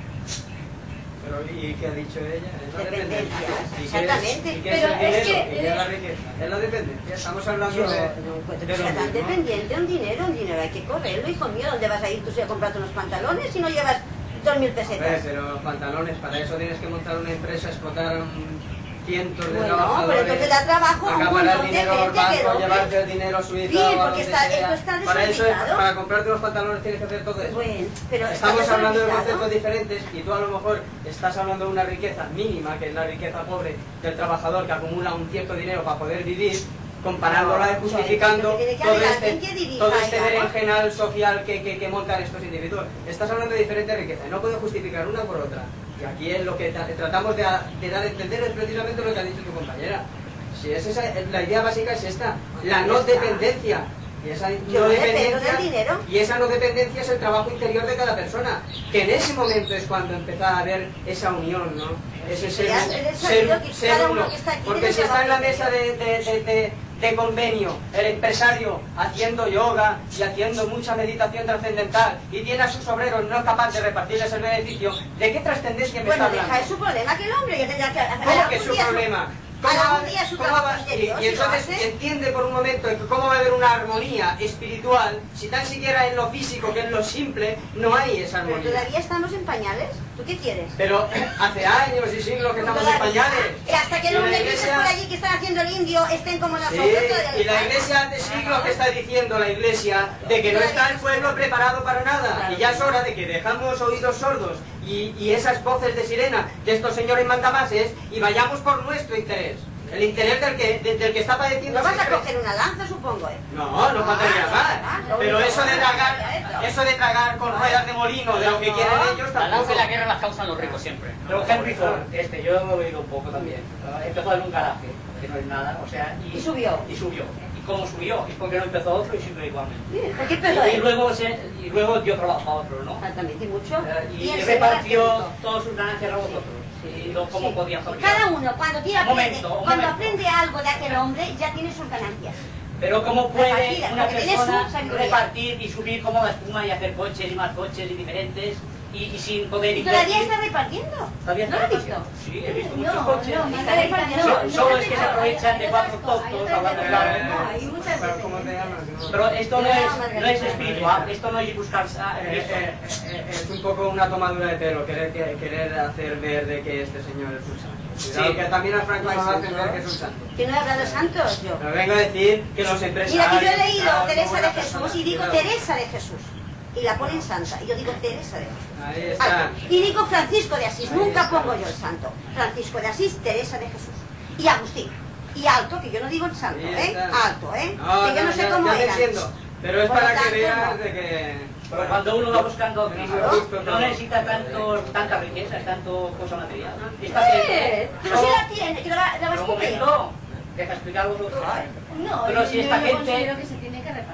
Pero, ¿y qué ha dicho ella? Es la Dependencias, dependencia. ¿Y qué es- exactamente. ¿Y qué es Pero el es dinero? que- ¿Y qué es la riqueza? Es la dependencia. Estamos hablando Yo de... no encuentro que de lo sea tan mismo. dependiente un dinero, un dinero hay que correrlo, hijo mío. ¿Dónde vas a ir tú si a comprarte unos pantalones si no llevas dos mil Hombre, pesetas? pero pantalones, para eso tienes que montar una empresa, explotar un cientos de Bueno, trabajadores. pero entonces da trabajo a un acabar el montón de dinero al gente que banco, lo- llevarte el dinero a Suiza Bien, o a porque donde está- sea. esto está Para eso, desorbitado. para comprarte unos pantalones tienes que hacer todo eso. Bueno, pero está Estamos hablando de desorbitado. conceptos diferentes y tú a lo mejor estás hablando de una riqueza mínima, que es la riqueza pobre del trabajador que acumula un cierto dinero para poder vivir, comparándola y justificando Bueno, tiene que todo haber este, alguien que dirija todo este ahí, ¿no? berenjenal social que, que, que montan estos individuos. Estás hablando de diferentes riquezas y no puedes justificar una por otra. Y aquí es lo que tra- tratamos de, de dar a entender es precisamente lo que ha dicho tu compañera. Si es esa, la idea básica es esta, la no dependencia. Y esa Yo no no dependo dependencia, del dinero. y esa no dependencia es el trabajo interior de cada persona, que en ese momento es cuando empieza a haber esa unión, ¿no? Ese ser, Ya, en el ser, sentido que ser cada uno uno. que está aquí Porque tiene si está en la trabajo mesa de, de, de, de, de convenio, el empresario haciendo yoga y haciendo mucha meditación trascendental y tiene a sus obreros no es capaz de repartirles el beneficio, ¿de qué trascendencia me Bueno, está deja hablando? es su problema que el hombre ya tendrá que hacer ¿Cómo que algún su día problema? hará ¿Cómo algún día su cómo trabajo va- y, interior, y si lo entonces hace? entiende por un momento que cómo va a haber una armonía espiritual si tan siquiera en lo físico, que en lo simple, no hay esa Pero armonía. todavía estamos en pañales. ¿Tú qué quieres? Pero hace años y siglos que estamos en Todavía. pañales. Y hasta que Y los la negritos iglesia- por allí que están haciendo el indio estén como Sí, nosotros, todavía y la les iglesia hace siglos que está diciendo la iglesia de que no está el pueblo preparado para nada. Y ya es hora de que dejamos oídos sordos y, y esas voces de sirena de estos señores mandamases y vayamos por nuestro interés. El interés del que, de- del que está padeciendo. No vas a siempre. coger una lanza, supongo, ¿eh? No, no faltaría más. Pero eso de tragar, eso de tragar con ruedas de molino de lo que quieren ellos La lanza tampoco. y la guerra las causan los ricos siempre. Pero Henry Ford, este, yo he oído un poco también. Empezó en un garaje, que no es nada, o sea, y, Y subió. Y subió. ¿Y cómo subió? ¿Y por qué no empezó otro y siguió igualmente? Bien, ¿por qué Y, empezó y él? luego se, y luego dio trabajo a otro, ¿no? Exactamente, y mucho. Eh, Y, el y Señor repartió hace todas sus ganancias a vosotros. Y lo, cómo Sí. podía fabricar. Cada uno, cuando, tiene Un aprende, momento, un cuando momento. aprende algo de aquel hombre, ya tiene sus ganancias. Pero cómo puede Repartida, una porque tiene persona su sabiduría. repartir y subir como la espuma y hacer coches y más coches y diferentes y, y sin poder Y todavía invertir? está repartiendo. ¿Todavía ¿No está lo has visto? repartiendo? Sí, he visto No, muchos coches. no, Está repartiendo. So- No, solo no, es que se no, aprovechan de hay cuatro otras cosas, tontos hay hablando de otras la cosas. Hay muchas Pero, veces. ¿cómo te llamas? No. Pero esto no No, es, Margarita. no es espiritual, esto no es buscar a Eh, Cristo. eh, eh, es un poco una tomadura de pelo, querer, que- querer hacer ver de que este señor es un santo. Cuidado, Sí. que también a Franco No es nos hacen santo. ver que es un santo. Que no he hablado de santos yo. Pero vengo a decir que los empresarios... Mira, que yo he leído claro, Teresa como de buena Jesús persona, y digo cuidado. Teresa de Jesús. Y la ponen santa. Y yo digo Teresa de Jesús. Ahí está. Alto. Y digo Francisco de Asís. Ahí Nunca está. pongo yo el santo. Francisco de Asís, Teresa de Jesús. Y Agustín. Y alto, que yo no digo el santo, Ahí ¿eh? está. Alto, ¿eh? No, que yo no sé ya- cómo ya te eran. entiendo. Pero es Por lo para que tanto, veas no. de que... Pero cuando uno va buscando a Claro. Cristo, no necesita tanto, tanta riqueza, tanto cosa material. Está Sí, haciendo. pero si la tiene, que la, la va a Pero un escupir. momento, deja explicar vosotros. No, Pero yo, si esta yo gente- considero que se tiene que repartir.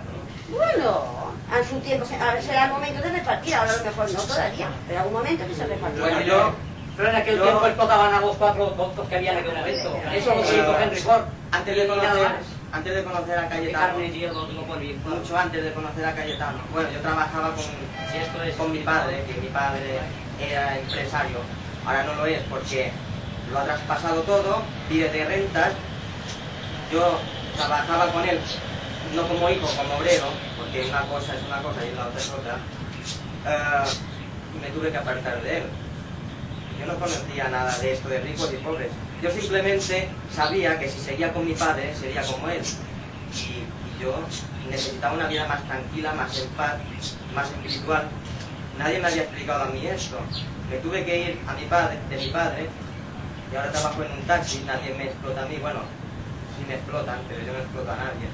Bueno, en su tiempo ahora será el momento de repartir, ahora a lo mejor no todavía, pero algún momento que se repartirá. Bueno, yo... Pero en aquel yo, tiempo explotaban a los cuatro tontos que había en aquel momento. Eso lo hizo Henry Ford. Antes de Y nada conocer, más. antes de conocer a Y Cayetano, carne y hielo, no por bien. mucho antes de conocer a Cayetano, bueno, yo trabajaba con, Si esto es... con mi padre, que mi padre era empresario. Ahora no lo es porque lo ha traspasado todo, vive de rentas. Yo trabajaba con él, no como hijo, como obrero, porque una cosa es una cosa y la otra es otra. Eh, y me tuve que apartar de él. Yo no conocía nada de esto de ricos y pobres. Yo simplemente sabía que si seguía con mi padre sería como él. Y, y yo necesitaba una vida más tranquila, más en paz, más espiritual. Nadie me había explicado a mí esto. Me tuve que ir a mi padre, de mi padre, y ahora trabajo en un taxi, nadie me explota a mí. Bueno, sí me explotan, pero yo no exploto a nadie.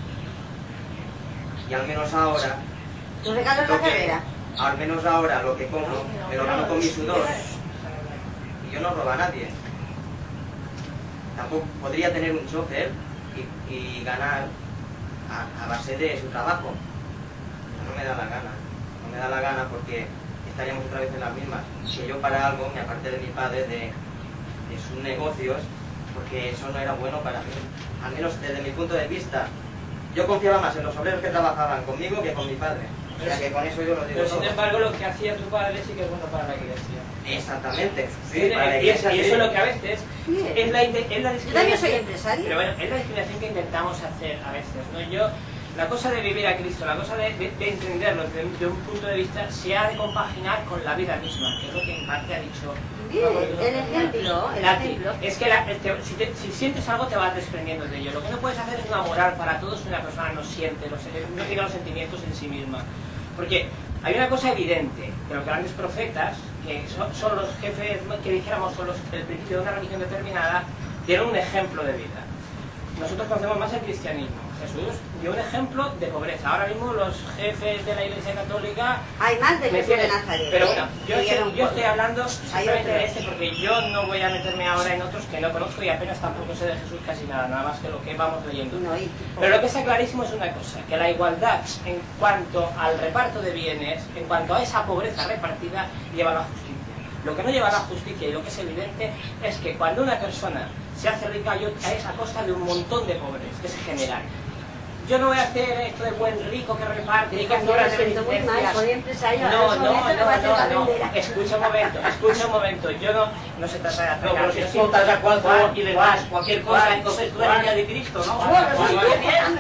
Y al menos ahora... ¿Tú regalas la carrera? Al menos ahora lo que como, me lo gano con mi sudor. Y yo no robo a nadie. Tampoco podría tener un chofer y, y ganar a, a base de su trabajo. No me da la gana. No me da la gana porque estaríamos otra vez en las mismas. Que yo para algo me aparté de mi padre, de, de sus negocios, porque eso no era bueno para mí. Al menos desde mi punto de vista. Yo confiaba más en los obreros que trabajaban conmigo que con mi padre. O sea que con eso yo lo digo Pero todo. sin embargo, lo que hacía tu padre sí que es bueno para la iglesia. Exactamente. Sí, Sí, para la y, es- iglesia, y eso sí. es lo que a veces es la, inde- es la Yo también soy discriminación. empresaria. Pero bueno, es la discriminación que intentamos hacer a veces, ¿no? Yo, la cosa de vivir a Cristo, la cosa de, de- de entenderlo desde de un punto de vista, se ha de compaginar con la vida misma, que es lo que en parte ha dicho. Bien, el ejemplo, el Nati. ejemplo. Es que la- te- si, te- si sientes algo te vas desprendiendo de ello. Lo que no puedes hacer es una moral para todos si una persona no siente, los- no tiene los sentimientos en sí misma. Porque hay una cosa evidente, que los grandes profetas, que son, son los jefes, que dijéramos son los, el principio de una religión determinada, dieron un ejemplo de vida. Nosotros conocemos más el cristianismo. Jesús dio un ejemplo de pobreza. Ahora mismo los jefes de la Iglesia Católica... Hay más de me Jesús de tienen- Nazaret. Pero ¿eh? bueno, yo, Que estoy, dieron yo estoy por- hablando simplemente de otros. este porque yo no voy a meterme ahora en otros que no conozco y apenas tampoco sé de Jesús casi nada, nada más que lo que vamos leyendo. No, y- Pero lo que está clarísimo es una cosa, que la igualdad en cuanto al reparto de bienes, en cuanto a esa pobreza repartida, lleva a la justicia. Lo que no lleva a la justicia y lo que es evidente es que cuando una persona se hace rica yo- es a costa de un montón de pobres, que se generan. Yo no voy a hacer esto de buen rico que reparte y que hace horas de Muy mal, beneficencias. soy empresario. No, en no, ese momento me va a hacer no, la no, no. bandera. Escucha un momento, escucha un momento. Yo no, no se trata de hacer No, pero si yo explotas a cuatro Juan, y le das Juan, cualquier Juan, cosa, entonces tú eres ya de Cristo, ¿no? Bueno, sí, Juan, sí, bien.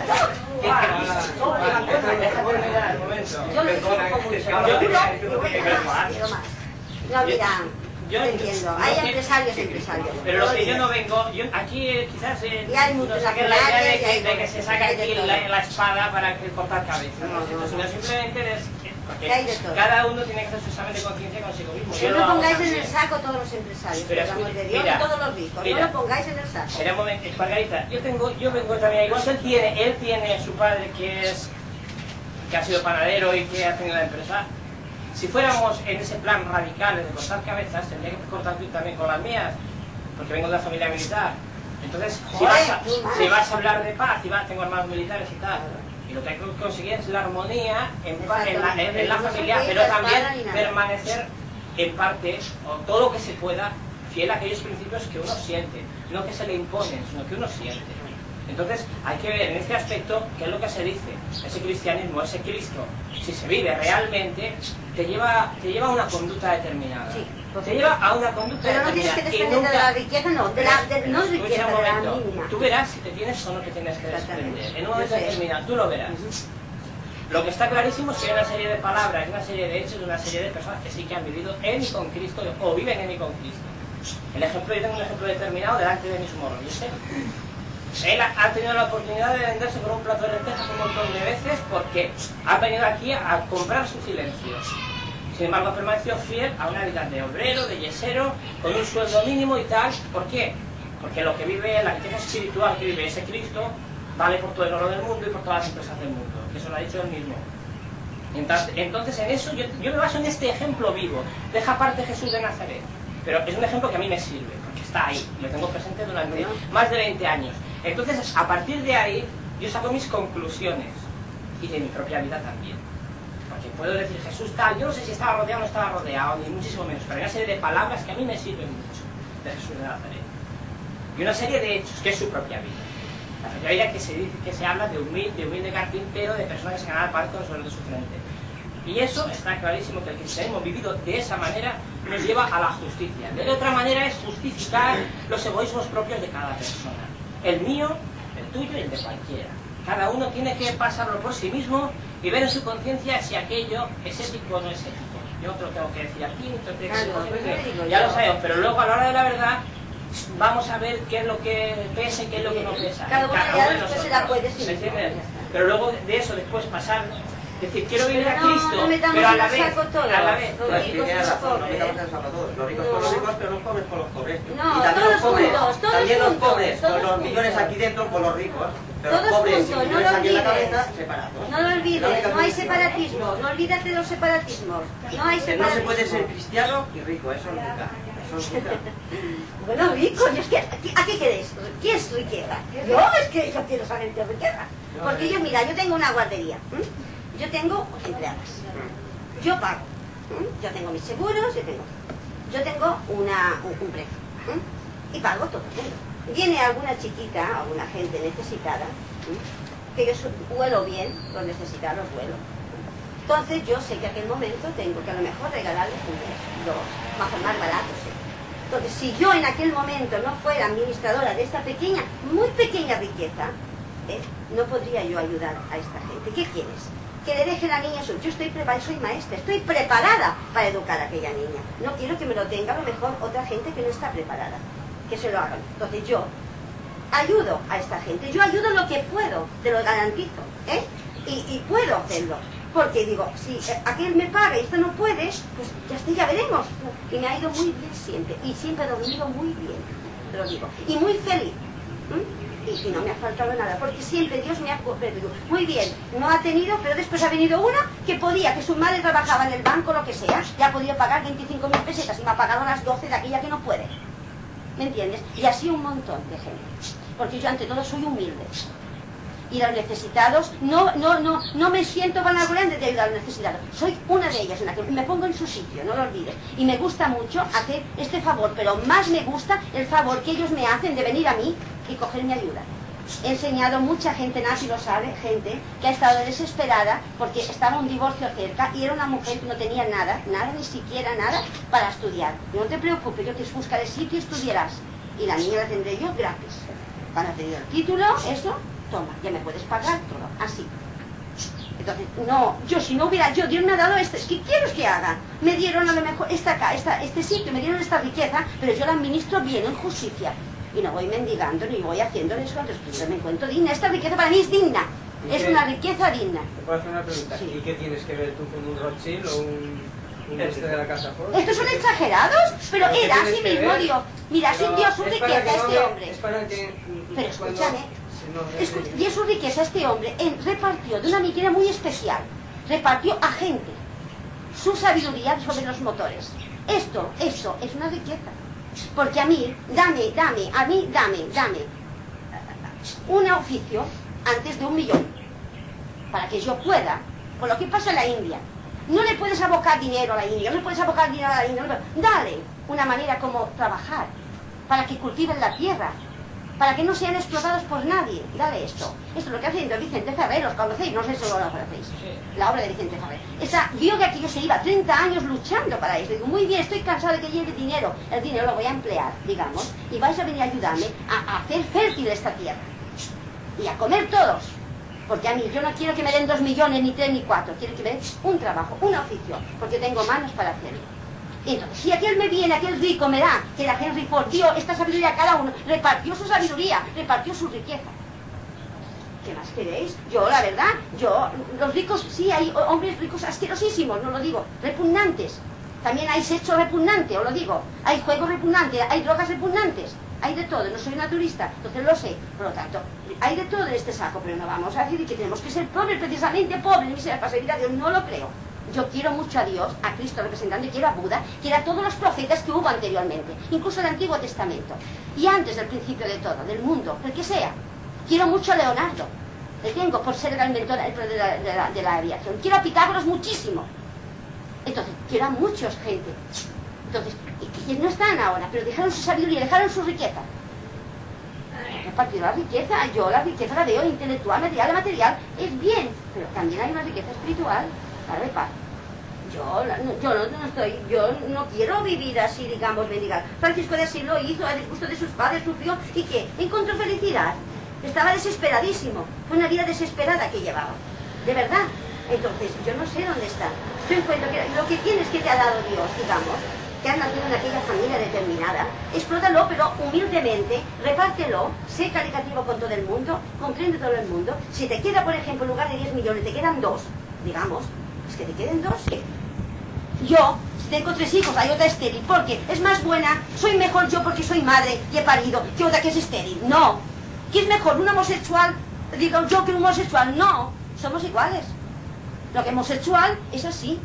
Juan, Juan, deja- deja terminar un momento. Yo le digo como mucho. Yo quiero más, quiero más. No, mira, Yo yo entiendo. no Hay sé- empresarios, empresarios. Pero lo Todos que yo no días. vengo, yo aquí eh, quizás eh, Y hay no saqué la idea de multinacionales, y que, hay de que se saca hay de aquí todo. la, la espada para que cortar cabezas, No, ¿no? no, Sino no. simplemente es porque Hay de todo. cada uno tiene que hacer su examen de conciencia consigo mismo. Que Yo no lo hago pongáis en también. el saco todos los empresarios, Pero por el amor de escucha, Dios, mira, y todos los ricos. mira. No lo pongáis en el saco. Espera un momento, Margarita, yo tengo, yo vengo también, igual que él tiene, él tiene su padre que es, que ha sido panadero y que ha tenido la empresa. Si fuéramos en ese plan radical de cortar cabezas, tendría que cortar tú también con las mías, porque vengo de una familia militar. Entonces, si Joder, vas, a, muy mal. si vas a hablar de paz, y vas, tengo hermanos militares y tal, y lo que hay que conseguir es la armonía en, pa- en la, en- en la No se familia, puede pero la espada también ni nada. permanecer en parte, o todo lo que se pueda, fiel a aquellos principios que uno siente, no que se le imponen, sino que uno siente. Entonces hay que ver en este aspecto qué es lo que se dice, ese cristianismo, ese Cristo, si se vive realmente, te lleva, te lleva a una conducta determinada. Sí, pues te sí. lleva a una conducta Pero no tienes determinada. que y desprender de nunca- la riqueza, no, de la, de, no Escucha riqueza, un de la momento, mínima. tú verás si te tienes o no te tienes que desprender. Exactamente. En un momento Yo sé. determinado, tú lo verás. Lo que está clarísimo es que hay una serie de palabras, una serie de hechos, una serie de personas que sí que han vivido en y con Cristo o viven en y con Cristo. El ejemplo, yo tengo un ejemplo determinado delante de mis morros, ¿viste? Él ha ha tenido la oportunidad de venderse por un plato de lentejas un montón de veces porque ha venido aquí a comprar su silencio. Sin embargo, ha permanecido fiel a una vida de obrero, de yesero, con un sueldo mínimo y tal. ¿Por qué? Porque lo que vive, la riqueza espiritual que vive ese Cristo, vale por todo el oro del mundo y por todas las empresas del mundo. Eso lo ha dicho él mismo. Entonces, entonces en eso yo, yo me baso en este ejemplo vivo. Deja aparte Jesús de Nazaret. Pero es un ejemplo que a mí me sirve, porque está ahí, lo tengo presente durante más de veinte años. Entonces, a partir de ahí, yo saco mis conclusiones. y de mi propia vida también. Porque puedo decir Jesús tal, yo no sé si estaba rodeado o no estaba rodeado, ni muchísimo menos, pero hay una serie de palabras que a mí me sirven mucho de Jesús de Nazaret. Y una serie de hechos, que es su propia vida. La propia vida que se dice, que se habla de humilde, de humilde carpintero, de persona que se gana el pan con el sueldo de su frente. Y eso está clarísimo, que el cristianismo vivido de esa manera nos lleva a la justicia. De otra manera es justificar los egoísmos propios de cada persona. El mío, el tuyo y el de cualquiera. Cada uno tiene que pasarlo por sí mismo y ver en su conciencia si aquello es ético o no es ético. Yo te lo tengo que decir aquí, ni te lo tengo que decir, Ah, no, pues yo digo ya yo. lo sabemos, pero luego a la hora de la verdad vamos a ver qué es lo que pesa y qué es lo que no pesa. Cada uno ya de después se la nosotros. puede sí ¿Me mismo, entiendes? ya está. Pero luego de eso después pasar, es decir, quiero vivir Pero a no, Cristo, no metamos pero a en la el vez, saco todos. a la vez. Los Pues sí, ricos y tienes los razón, no pobres. metamos en el saco a todos. Los ricos con los No. ricos, pero los pobres con los pobres. No, y también todos los pobres, juntos, todos también los juntos, pobres, todos con los juntos. millones aquí dentro, con los ricos. Pero Todos los pobres y juntos, no millones lo aquí en la olvides. cabeza, separados. No lo La olvides, única no hay solución. separatismo, no olvídate de los separatismos. No hay Que no se separatismo. puede ser cristiano y rico, eso nunca. Eso nunca. Bueno, rico, yo es que, ¿a qué queréis? ¿Qué es riqueza? Yo es que yo quiero saber qué es riqueza. Porque yo, mira, yo tengo una guardería, ¿m? Yo tengo empleadas, yo pago, ¿m? Yo tengo mis seguros, yo tengo, yo tengo una, un, un precio, ¿m? Y pago todo el mundo. Viene alguna chiquita, alguna gente necesitada, ¿m? Que yo su- huelo bien, los necesitados huelo. Entonces yo sé que aquel momento tengo que a lo mejor regalarles juguetes, los más, más baratos. ¿eh? Entonces si yo en aquel momento no fuera administradora de esta pequeña, muy pequeña riqueza, ¿eh? No podría yo ayudar a esta gente. ¿Qué quieres? Que le deje la niña su... Yo estoy preparada, soy maestra, estoy preparada para educar a aquella niña. No quiero que me lo tenga a lo mejor otra gente que no está preparada, que se lo hagan. Entonces yo ayudo a esta gente, yo ayudo lo que puedo, te lo garantizo, ¿eh? Y, y puedo hacerlo. Porque digo, si eh, aquel me paga y esto no puede, pues ya está, ya veremos. Y me ha ido muy bien siempre, y siempre he dormido muy bien, te lo digo. Y muy feliz. ¿m? Y, y no me ha faltado nada, porque siempre Dios me ha perdido. Muy bien, no ha tenido, pero después ha venido una que podía, que su madre trabajaba en el banco, lo que sea, ya ha podido pagar veinticinco mil pesetas y me ha pagado las doce de aquella que no puede. ¿Me entiendes? Y así un montón de gente. Porque yo ante todo soy humilde. Y los necesitados, no, no, no, no me siento vanagloriante de ayudar a los necesitados. Soy una de ellas en la que me pongo en su sitio, no lo olvides. Y me gusta mucho hacer este favor, pero más me gusta el favor que ellos me hacen de venir a mí y coger mi ayuda. He enseñado mucha gente, Nancy lo sabe, gente que ha estado desesperada porque estaba un divorcio cerca y era una mujer que no tenía nada, nada, ni siquiera nada para estudiar. No te preocupes, yo te buscaré sitio y estudiarás. Y la niña la tendré yo gratis. Van a tener el título, eso, toma, ya me puedes pagar todo, así. Entonces, no, yo si no hubiera, yo, Dios me ha dado este, ¿qué quieres que haga? Me dieron a lo mejor esta, esta, este sitio, me dieron esta riqueza, pero yo la administro bien, en justicia. Y no voy mendigando, ni voy haciéndoles cuantos yo me encuentro digna. Esta riqueza para mí es digna, es una riqueza digna. ¿Te puedo hacer una pregunta? Sí. ¿Y qué tienes que ver tú con un Rothschild o un, un este de la casa Ford? ¿Estos son exagerados? Pero ¿Qué era tienes así que mismo, ver? Dios. Mira, sin Pero Dios su es para riqueza que no este me- hombre. Es para que... Pero cuando- escúchame, Sí, no, es Escu- que- dio su riqueza este hombre, en, repartió de una manera muy especial, repartió a gente su sabiduría sobre los motores. Esto, esto es una riqueza. Porque a mí, dame, dame, a mí, dame, dame un oficio antes de un millón, para que yo pueda, por lo que pasa en la India, no le puedes abocar dinero a la India, no le puedes abocar dinero a la India, no le- dale una manera como trabajar, para que cultiven la tierra, para que no sean explotados por nadie. Dale esto. Esto es lo que hace Vicente Ferrer, ¿los conocéis? No sé si lo conocéis. La obra de Vicente Ferrer. Esa, vio que aquello se iba treinta años luchando para eso. Digo, muy bien, estoy cansado de que lleve dinero. El dinero lo voy a emplear, digamos, y vais a venir a ayudarme a, a hacer fértil esta tierra. Y a comer todos. Porque a mí, yo no quiero que me den dos millones, ni tres, ni cuatro. Quiero que me den un trabajo, un oficio, porque tengo manos para hacerlo. Y entonces, si aquel me viene, aquel rico me da, que la Henry Ford dio esta sabiduría a cada uno, repartió su sabiduría, repartió su riqueza. ¿Qué más queréis? Yo, la verdad, yo, los ricos, sí, hay hombres ricos asquerosísimos, no lo digo, repugnantes. También hay sexo repugnante, os lo digo. Hay juego repugnante, hay drogas repugnantes. Hay de todo, no soy naturista, entonces lo sé. Por lo tanto, hay de todo en este saco, pero no vamos a decir que tenemos que ser pobres, precisamente pobres, ni ser para servir a Dios, no lo creo. Yo quiero mucho a Dios, a Cristo representando, y quiero a Buda, quiero a todos los profetas que hubo anteriormente, incluso el Antiguo Testamento, y antes del principio de todo, del mundo, el que sea. Quiero mucho a Leonardo, le tengo por ser el inventor de la, de la, de la aviación. Quiero a Pitágoras muchísimo. Entonces, quiero a muchos gente. Entonces, y, y no están ahora, pero dejaron su sabiduría, dejaron su riqueza. Repartir la riqueza, yo la riqueza la veo intelectual, material, material, es bien, pero también hay una riqueza espiritual, la de paz. Yo, no, yo no, no estoy, yo no quiero vivir así, digamos, mendigar. Francisco de Asís lo hizo a disgusto de sus padres, sufrió, ¿y qué? Encontró felicidad. Estaba desesperadísimo, fue una vida desesperada que llevaba, de verdad. Entonces, yo no sé dónde está. Yo encuentro que lo que tienes que te ha dado Dios, digamos, que has nacido en aquella familia determinada, explótalo, pero humildemente, repártelo, sé caritativo con todo el mundo, comprende todo el mundo. Si te queda, por ejemplo, en lugar de diez millones, te quedan dos, digamos, es que te queden dos, ¿qué? Yo, si tengo tres hijos, hay otra estéril, porque es más buena, soy mejor yo porque soy madre y he parido, que otra que es estéril. No. ¿Quién es mejor, un homosexual, digo yo, que un homosexual? No, somos iguales. Lo que homosexual es así.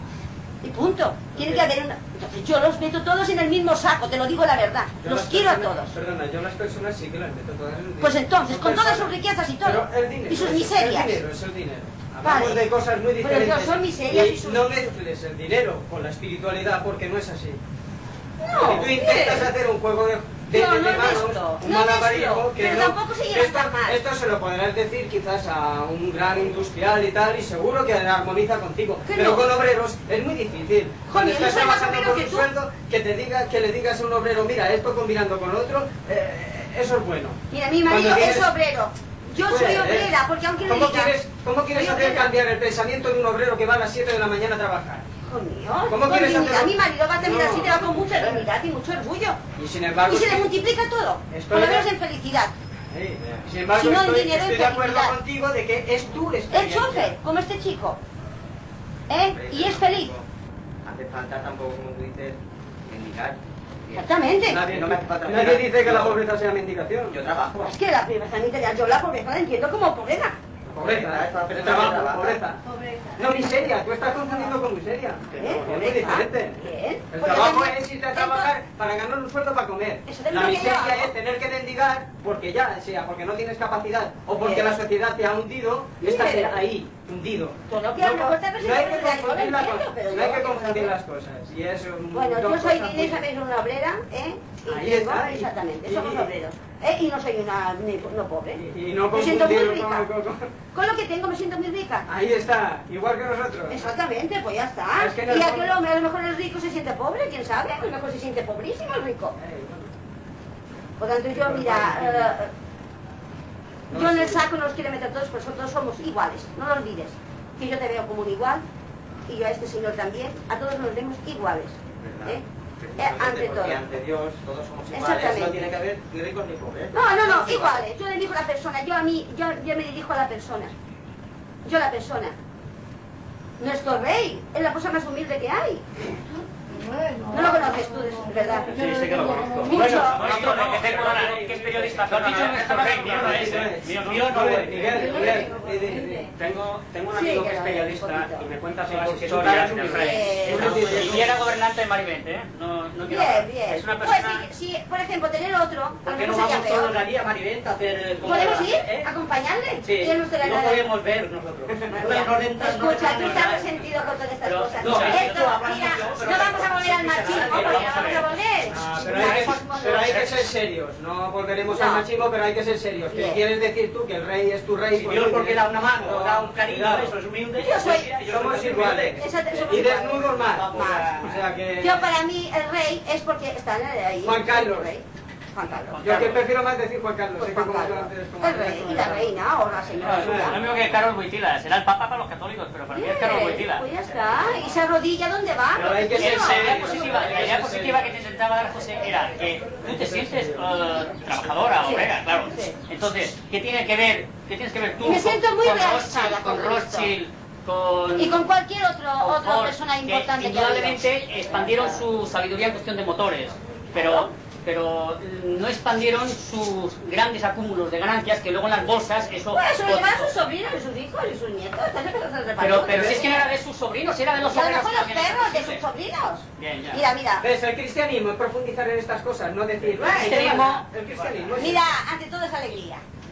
Y punto. Tiene que haber una... Entonces yo los meto todos en el mismo saco, te lo digo la verdad. Yo los quiero personas, a todos. Perdona, yo las personas sí que las meto todas en el Pues dinero. entonces, Son con todas personas. sus riquezas y todo. Pero el dinero, Y sus es- miserias. El dinero es el dinero. Hablamos Vale. de cosas muy Pero diferentes. yo son miserias y y sus- no mezcles el dinero con la espiritualidad porque no es así. No, y tú intentas ¿qué? hacer un juego de, de, No, de no manos, mezclo, un no malabarismo mezclo, que pero no... tampoco se lleva esto, tan mal. esto se lo podrás decir quizás a un gran industrial y tal, y seguro que armoniza contigo. ¿Qué Pero no? con obreros es muy difícil. Cuando Joder, yo estás soy más trabajando obrero por que un tú. sueldo, que te diga, que le digas a un obrero, mira, esto combinando con otro, eh, eso es bueno. Mira, mi marido Cuando es tienes- obrero. Yo Pues, soy eh, obrera, porque aunque le ¿Cómo diga... quieres, cómo quieres soy hacer obrera. cambiar el pensamiento de un obrero que va a las siete de la mañana a trabajar? Hijo mío, ¿Cómo con quieres dignidad. hacerlo? Mi marido va a terminar No. así, te va con mucha dignidad y mucho orgullo. Y sin embargo... Y se le sí, multiplica todo, Estoy por lo de- menos en felicidad. sí, sin embargo, Si no, en estoy, dinero, en estoy de acuerdo felicidad. contigo de que es tu El experiencia. chofer, como este chico. ¿Eh? Y es feliz. Hace falta tampoco, como tú dices, mendigar. Exactamente. Nadie, No me hace falta nadie mendigar. dice que la Yo- pobreza sea mendicación. Yo trabajo. Es que la pobreza material, yo la pobreza la entiendo como pobreza. Pobreza, Pobreza, ¿eh? pero trabajo, trabaja. pobreza. Pobreza. No, miseria, tú estás confundiendo con miseria. ¿Eh? Es muy Pobreza. diferente. Bien. El Pues trabajo yo también- es irte a trabajar para ganar un sueldo para comer. Eso es La lo que yo miseria hago. es tener que mendigar porque ya, sea porque no tienes capacidad o porque Bien. la sociedad te ha hundido, Bien. estás ahí, hundido. Todo lo que a lo mejor tal vez no hay es que verdad, yo lo confundir, la entiendo, co- pero no yo hay que lo que confundir no- las cosas. Y es un- Bueno, dos yo soy, cosas muy- Inés, sabéis, una obrera, ¿eh? Y Ahí tengo- está, y- exactamente, y- somos y- obreros. ¿Eh? Y no soy una ni- no pobre. Y, y no Me siento muy confundir rica. con- con- con- Con lo que tengo me siento muy rica. Ahí está, igual que nosotros. Exactamente, pues ya está. Es que en el y fondo- aquel hombre a lo mejor el rico se siente pobre, quién sabe, a lo mejor se siente pobrísimo el rico. Eh, Por tanto, yo, mira, eh, yo en el saco no los quiero meter todos, pues todos somos iguales, no lo olvides. Que yo te veo como un igual, y yo a este señor también, a todos nos vemos iguales. ¿eh? Eh, ante todo. Porque ante Dios todos somos iguales. Exactamente. No tiene que haber ni ricos ni pobres. No, no, no, Somos iguales. Yo le dirijo a la persona, yo a mí, yo, yo me dirijo a la persona. Yo a la persona. Nuestro rey es la cosa más humilde que hay. No lo conoces tú, es verdad. Sí, sí que lo conozco. Mucho. Bueno, esto no, que tengo una, que es periodista, pero dicho nuestro rey, mío no es, ¿eh? Mío, mío no es. Miguel, Miguel, eh, eh, Tengo, tengo un Sí, amigo que que es lo- periodista un poquito. y me cuenta Sí, todas las porque su cara historias es del un- rey. Bien. Y era gobernante de Marivente, ¿eh? No, no quiero Bien, hablar. bien. Es una Pues persona... si, si, por ejemplo, tener otro, a ¿Por lo qué no mejor sería vamos todos peor. allí a Mariventa a hacer... como ¿Podemos la- ir? ¿eh? ¿Acompañarle? Sí, Y él nos traerá no la- podemos ver nosotros. Mira, No, no entra- no escucha, tú entra- estás resentido con todas estas Pero- cosas. no, Esto, tú hablas mira, mucho, pero no no vamos a volver al machismo, pero porque no vamos a vamos a ver. volver. Ah, pero, hay que, pero hay que ser serios, no volveremos al No. machismo, pero hay que ser serios. ¿Qué Bien. quieres decir tú? Que el rey es tu rey. Si pues Dios muy porque bien. da una mano, No, da un cariño, cuidado. eso es humilde. Yo soy- yo Somos soy iguales. humilde. Exacto, somos Y iguales. desnudos más. Vamos a- O sea que... Yo para mí el rey es porque están ahí. Juan Carlos. El rey. Juan Carlos. Yo es que prefiero más decir Juan Carlos. Pues sé que Juan como Carlos. antes, como El antes, rey como y la antes. reina o la señora Ah, suya. Lo mismo que Carol Wojtyla, será el papa para los católicos, pero para mí es Carol Bien, Wojtyla. pues ya está. ¿Y se arrodilla dónde va? Pero hay que Y ser la idea serios. positiva, la idea positiva que te intentaba dar José era que tú te sientes eh, trabajadora, Sí, obrera, claro. sí. Entonces, ¿qué tiene que ver, qué tienes que ver tú Y me siento muy con realizada Rothschild, con con esto. Rothschild, con... Y con cualquier otro, con otra Ford, persona que importante que ha indudablemente expandieron su sabiduría en cuestión de motores, pero, pero no expandieron sus grandes acúmulos de ganancias que luego en las bolsas eso... Pues eso lo llevan sus sobrinos y sus hijos y sus nietos. Están empezando a repartir. Pero, pero si es que no era de sus sobrinos, era de los Y a lo obreros mejor que los habían hecho perros de posible. sus sobrinos. Bien, ya. Mira, mira. ¿Ves? El cristianismo es profundizar en estas cosas, no decir... El "Ah, cristianismo- El cristianismo es... Mira, ante todo es alegría.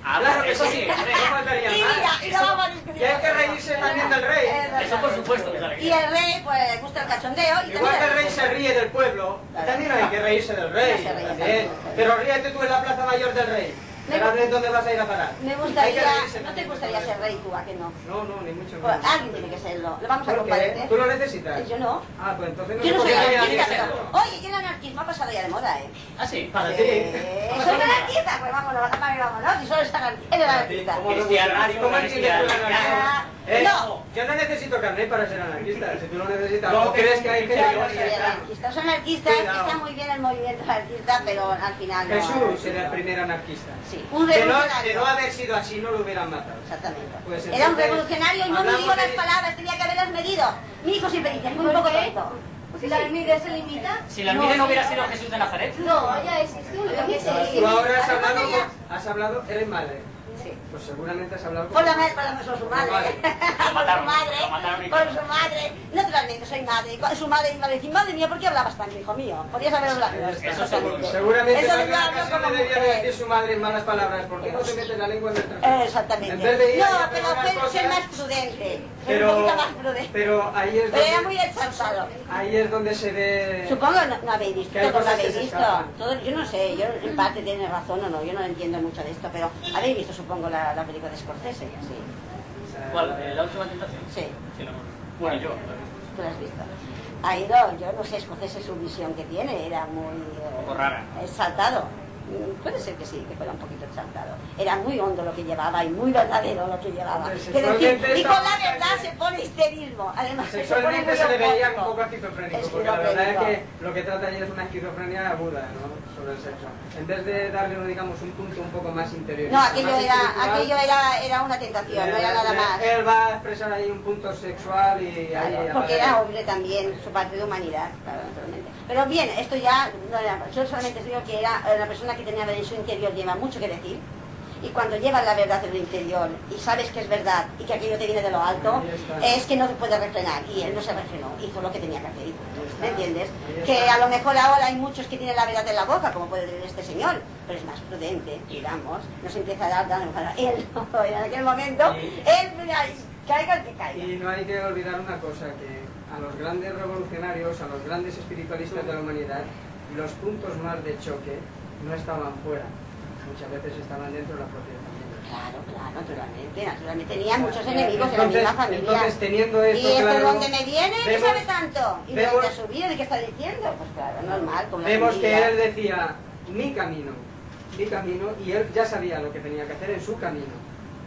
Ah, Claro que eso sí, sí. no faltaría Y más. mira, y no vamos a discutir. Que hay que reírse también del rey. Eso por supuesto que sale. Y el rey, pues, le gusta el cachondeo. Y Igual que el rey también se ríe del pueblo, también hay que reírse del rey. Ya se ríe también. también. Pero ríete tú en la plaza mayor del rey. Me Verás de dónde vas a ir a parar. Me Hay que gustaría, reírse no te también de gustaría todo ser esto. rey tú, ¿a que no? No, no, ni mucho Pues menos. alguien tiene que serlo. Le vamos a ¿Por comparecer. qué? ¿Tú lo necesitas? Yo no. Ah, pues entonces no Yo sé no por soy qué nadie anarquista, dice pero... eso. Oye, que el anarquismo ha pasado ya de moda, ¿eh? Ah, sí. Para Sí. ti. ¿Soy anarquista? Pues vámonos, apaga y vámonos. Si solo está anarquista. Eres anarquista. ¿Cómo Cristiano, ¿Cómo entiendes tú el cristiano. anarquismo? Eh, No. Yo no necesito carnet para ser anarquista. Si tú lo necesitas, No, ¿no crees que hay Yo gente no que soy anarquista. Soy anarquista, Cuidado. está muy bien el movimiento anarquista, pero al final no... Jesús era el primer anarquista. Sí, un De no, revolucionario. de no haber sido así, no lo hubieran matado. Exactamente. Pues Era un entonces, revolucionario y no hablamos midió las de- palabras, tenía que haberlas medido. Mi hijo siempre dice, es muy poco tonto. Si la Almide se limita. Si la Almide no hubiera sido Jesús de Nazaret. No, ya existe un lo que se Tú ahora has Además hablado, ella- con- has hablado, eres madre. Sí. Pues seguramente has hablado Por la madre, por, la, por su madre. Por su mataron, madre. lo mataron y Por todo. su madre. Naturalmente, soy madre. Cu- Su madre iba a decir, madre mía, ¿por qué hablabas tanto, hijo mío? Podías haber hablado. Eso seguro. Seguramente Eso en yo alguna hablo ocasión como le debía mujer. decir su madre en malas palabras. ¿Por qué no te metes la lengua en el trasero? Exactamente. En vez de ir no, ahí a pero pregonar pero ser cosas- más prudente. Ser un Pero, poquito más prudente. pero ahí es Pero era donde, muy exaltado. ahí es donde se ve... Supongo no, no habéis visto, Que hay todos lo cosas que habéis se visto. escapan. Todo- yo no sé, yo en parte tiene razón o no, yo no entiendo mucho de esto, pero habéis visto, supongo, la, la película de Scorsese, sí. ¿Cuál? ¿Eh, ¿La última tentación? Sí, Sí, la Bueno, yo. tú lo has visto. Ahí no, yo no sé, Scorsese su visión que tiene, era muy... eh, Un poco rara. Exaltado. Mm, Puede ser que sí, que fuera un poquito exaltado. Era muy hondo lo que llevaba y muy verdadero lo que llevaba. Hombre, Quiero decir, sexualmente y con la está- verdad se pone histerismo. Además, Sexualmente se, se pone le muy veía un eufórico. poco esquizofrénico, porque la verdad es Esquizofrénico. que lo que trata allí es una esquizofrenia aguda, ¿no? Sobre el sexo. En vez de darle, digamos, un punto un poco más interior. No, aquello era, aquello era, era una tentación, no era nada más. Él va a expresar ahí un punto sexual y ahí... Claro, apaga- porque era hombre también, su parte de humanidad, claro, naturalmente. Pero bien, esto ya, no era, yo solamente digo que era una persona que tenía en su interior, lleva mucho que decir, y cuando llevas la verdad en el interior y sabes que es verdad y que aquello te viene de lo alto, Ahí está. es que no te puedes refrenar, y él no se refrenó, hizo lo que tenía que hacer, y punto. Ahí está. ¿Me entiendes? Ahí está. Que a lo mejor ahora hay muchos que tienen la verdad en la boca, como puede tener este señor, pero es más prudente, digamos, no se empieza a dar, dar, dar él, en aquel momento, Sí. él, mira, caiga el que caiga. Y no hay que olvidar una cosa, que a los grandes revolucionarios, a los grandes espiritualistas de la humanidad, los puntos más de choque no estaban fuera, muchas veces estaban dentro de la propia familia. Claro, claro, naturalmente, naturalmente. Tenía muchos Eh, enemigos en la entonces- misma familia. entonces, teniendo esto ¿Y este claro, dónde me viene? ¿Qué vemos- sabe tanto? ¿Y vemos- dónde ha subido? ¿De qué está diciendo? Pues claro, normal, como la Vemos familia. que él decía, mi camino, mi camino, y él ya sabía lo que tenía que hacer en su camino.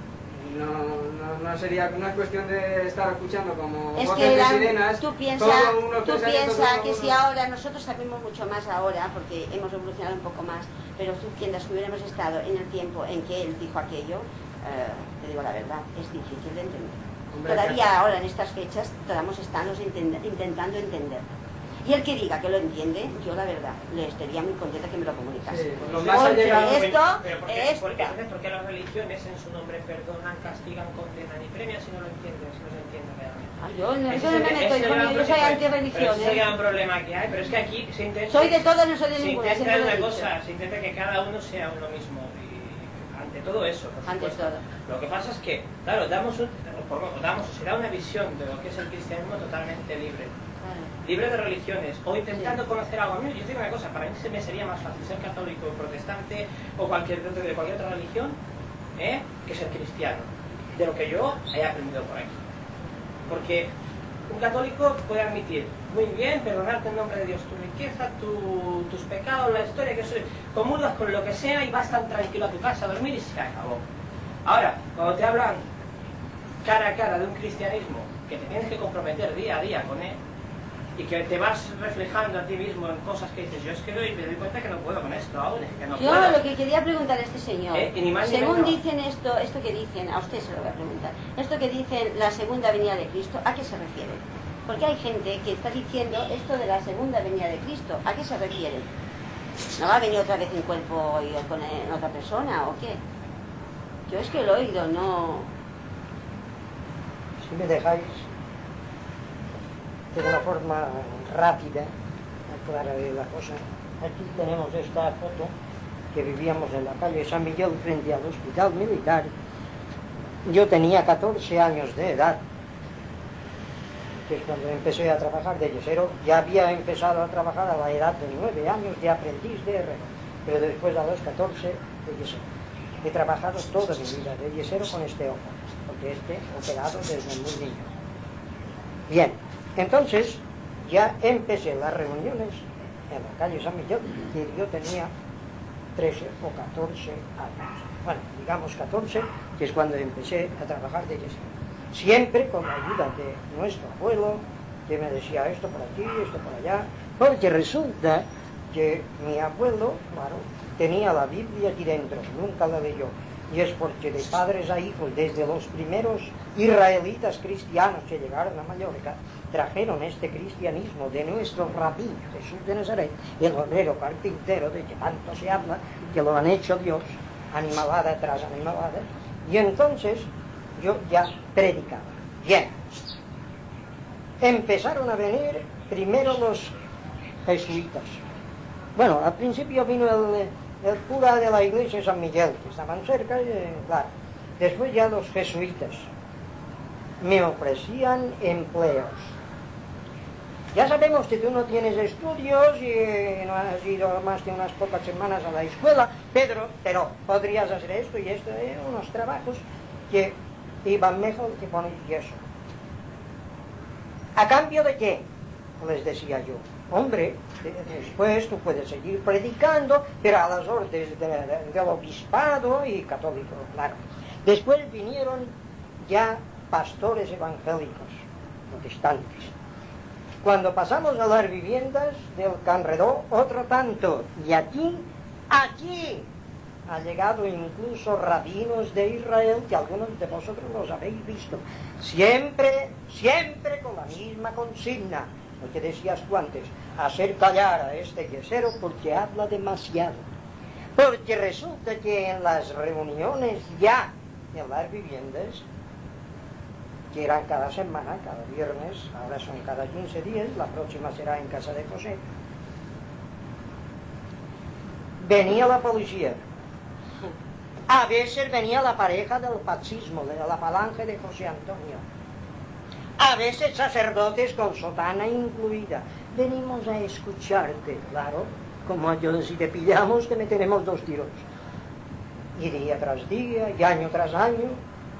No, no, no sería una cuestión de estar escuchando como Es voces que de la- sirenas. tú piensas todo uno tú piensa que piensa todo que uno- si ahora, nosotros sabemos mucho más ahora, porque hemos evolucionado un poco más, pero tú piensas que hubiéramos estado en el tiempo en que él dijo aquello, eh, te digo la verdad, es difícil de entender. Hombre, Todavía que- ahora en estas fechas estamos estamos intent- intentando entender. Y el que diga que lo entiende, yo la verdad, le estaría muy contenta que me lo comunicase. Sí, lo más Porque allegado- esto Pero ¿por qué, es... por qué, entonces, ¿por qué las religiones en su nombre perdonan, castigan, condenan y premian si no lo entienden, si no se entiende realmente? Ay, yo no, Ese yo no me sería- meto, ese hijo sería mío, un yo soy problema- antirreligión, pero ese sería ¿eh? un problema que hay, pero es que aquí se intenta... Soy de todas, no soy de se ninguna, intenta siempre lo he una dicho. cosa, se intenta que cada uno sea uno mismo y ante todo eso, por Ante supuesto. todo. Lo que pasa es que, claro, damos, un, o por- o damos se da una visión de lo que es el cristianismo totalmente libre. Libre de religiones, o intentando Sí. conocer algo. A mí, yo digo una cosa, para mí se me sería más fácil ser católico, protestante o cualquier de de cualquier otra religión, ¿eh? que ser cristiano, de lo que yo he aprendido por aquí. Porque un católico puede admitir, muy bien, perdonarte en nombre de Dios tu riqueza, tu- tus pecados, la historia que soy, comulgas con lo que sea y vas tan tranquilo a tu casa a dormir y se acabó. Ahora, cuando te hablan cara a cara de un cristianismo que te tienes que comprometer día a día con él, y que te vas reflejando a ti mismo en cosas que dices, yo es que doy, me doy cuenta que no puedo con esto ahora, que no Yo puedo. lo que quería preguntar a este señor, ¿Eh? Y ni más ni según menos. dicen esto, esto que dicen, a usted se lo voy a preguntar, esto que dicen la segunda venida de Cristo, ¿a qué se refiere? Porque hay gente que está diciendo esto de la segunda venida de Cristo, ¿a qué se refiere? ¿No va a venir otra vez en cuerpo y con en otra persona o qué? Yo es que lo he oído, no... Si me dejáis, de una forma rápida, aclarar la cosa. Aquí tenemos esta foto que vivíamos en la calle San Miguel frente al hospital militar. Yo tenía catorce años de edad, que es cuando empecé a trabajar de yesero. Ya había empezado a trabajar a la edad de nueve años de aprendiz de herrero, pero después a los catorce de yesero. He trabajado toda mi vida de yesero con este ojo, porque este operado desde muy niño. Bien, entonces ya empecé las reuniones en la calle San Miguel, que yo tenía trece o catorce años. Bueno, digamos catorce, que es cuando empecé a trabajar de yesero. Siempre con la ayuda de nuestro abuelo, que me decía esto por aquí, esto por allá, porque resulta que mi abuelo, claro, tenía la Biblia aquí dentro, nunca la leyó. Y es porque de padres a hijos, desde los primeros israelitas cristianos que llegaron a Mallorca, trajeron este cristianismo de nuestro rabí Jesús de Nazaret, el obrero carpintero de que tanto se habla, que lo han hecho Dios, animalada tras animalada. Y entonces yo ya predicaba. Bien. Empezaron a venir primero los jesuitas. Bueno, al principio vino el, el cura de la iglesia de San Miguel, que estaban cerca, y, claro. Después ya los jesuitas. Me ofrecían empleos. Ya sabemos que tú no tienes estudios y no has ido más que unas pocas semanas a la escuela, Pedro, pero podrías hacer esto y esto, eh, unos trabajos que iban mejor que poner yeso. ¿A cambio de qué? Les decía yo. Hombre, después tú puedes seguir predicando, pero a las órdenes de, de, del obispado y católico, claro. Después vinieron ya pastores evangélicos, protestantes. Cuando pasamos a las viviendas del Canredó, otro tanto. Y aquí, aquí, ha llegado incluso rabinos de Israel, que algunos de vosotros los habéis visto. Siempre, siempre con la misma consigna. Lo que decías tú antes, hacer callar a este yesero porque habla demasiado. Porque resulta que en las reuniones ya en las viviendas, que eran cada semana, cada viernes, ahora son cada quince días, la próxima será en casa de José, venía la policía. A veces venía la pareja del pacismo, de la falange de José Antonio. A veces sacerdotes con sotana incluida. Venimos a escucharte, claro, como yo, si te pillamos te meteremos dos tiros. Y día tras día, y año tras año,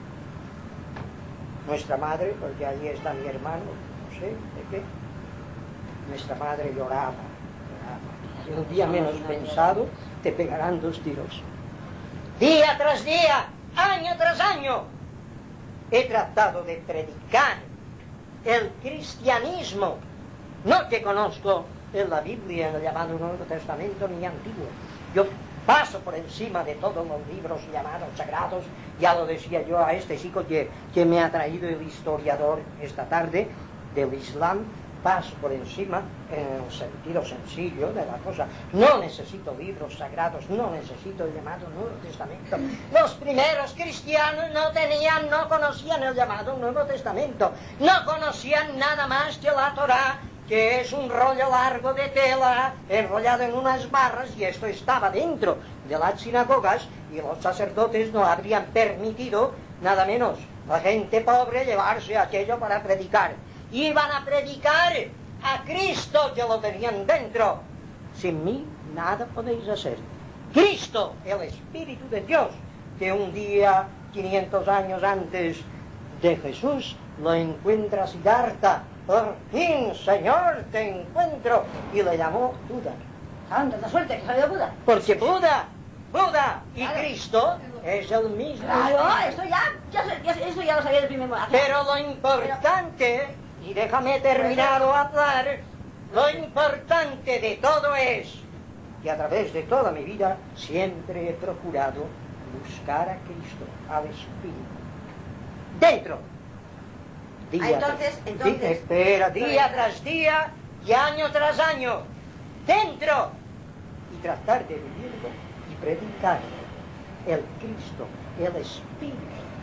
nuestra madre, porque allí está mi hermano, no sé de qué, nuestra madre lloraba, lloraba. El día menos pensado te pegarán dos tiros. Día tras día, año tras año, he tratado de predicar el cristianismo, no que conozco en la Biblia, en el llamado Nuevo Testamento, ni Antiguo. Yo paso por encima de todos los libros llamados sagrados. Ya lo decía yo a este chico que, que me ha traído el historiador esta tarde del Islam. Paso por encima en el sentido sencillo de la cosa. No necesito libros sagrados, no necesito el llamado Nuevo Testamento. Los primeros cristianos no tenían, no conocían el llamado Nuevo Testamento. No conocían nada más que la Torá, que es un rollo largo de tela enrollado en unas barras, y esto estaba dentro de las sinagogas, y los sacerdotes no habrían permitido, nada menos, la gente pobre llevarse aquello para predicar. Iban a predicar a Cristo, que lo tenían dentro. Sin mí nada podéis hacer. Cristo, el Espíritu de Dios, que un día, quinientos años antes de Jesús, lo encuentra Siddhartha. Por fin, Señor, te encuentro. Y le llamó Buda. Anda, la suerte que salió Buda. Porque Buda, Buda y claro, Cristo es el mismo. Claro, esto ya, ya, ya, esto ya lo sabía del primer momento. Pero lo importante, y déjame terminar o hablar, lo importante de todo es que a través de toda mi vida siempre he procurado buscar a Cristo, al Espíritu, dentro. Día ah, entonces, tras, entonces, día, espera, día tras día y año tras año, dentro, y tratar de vivirlo y predicar el Cristo, el Espíritu.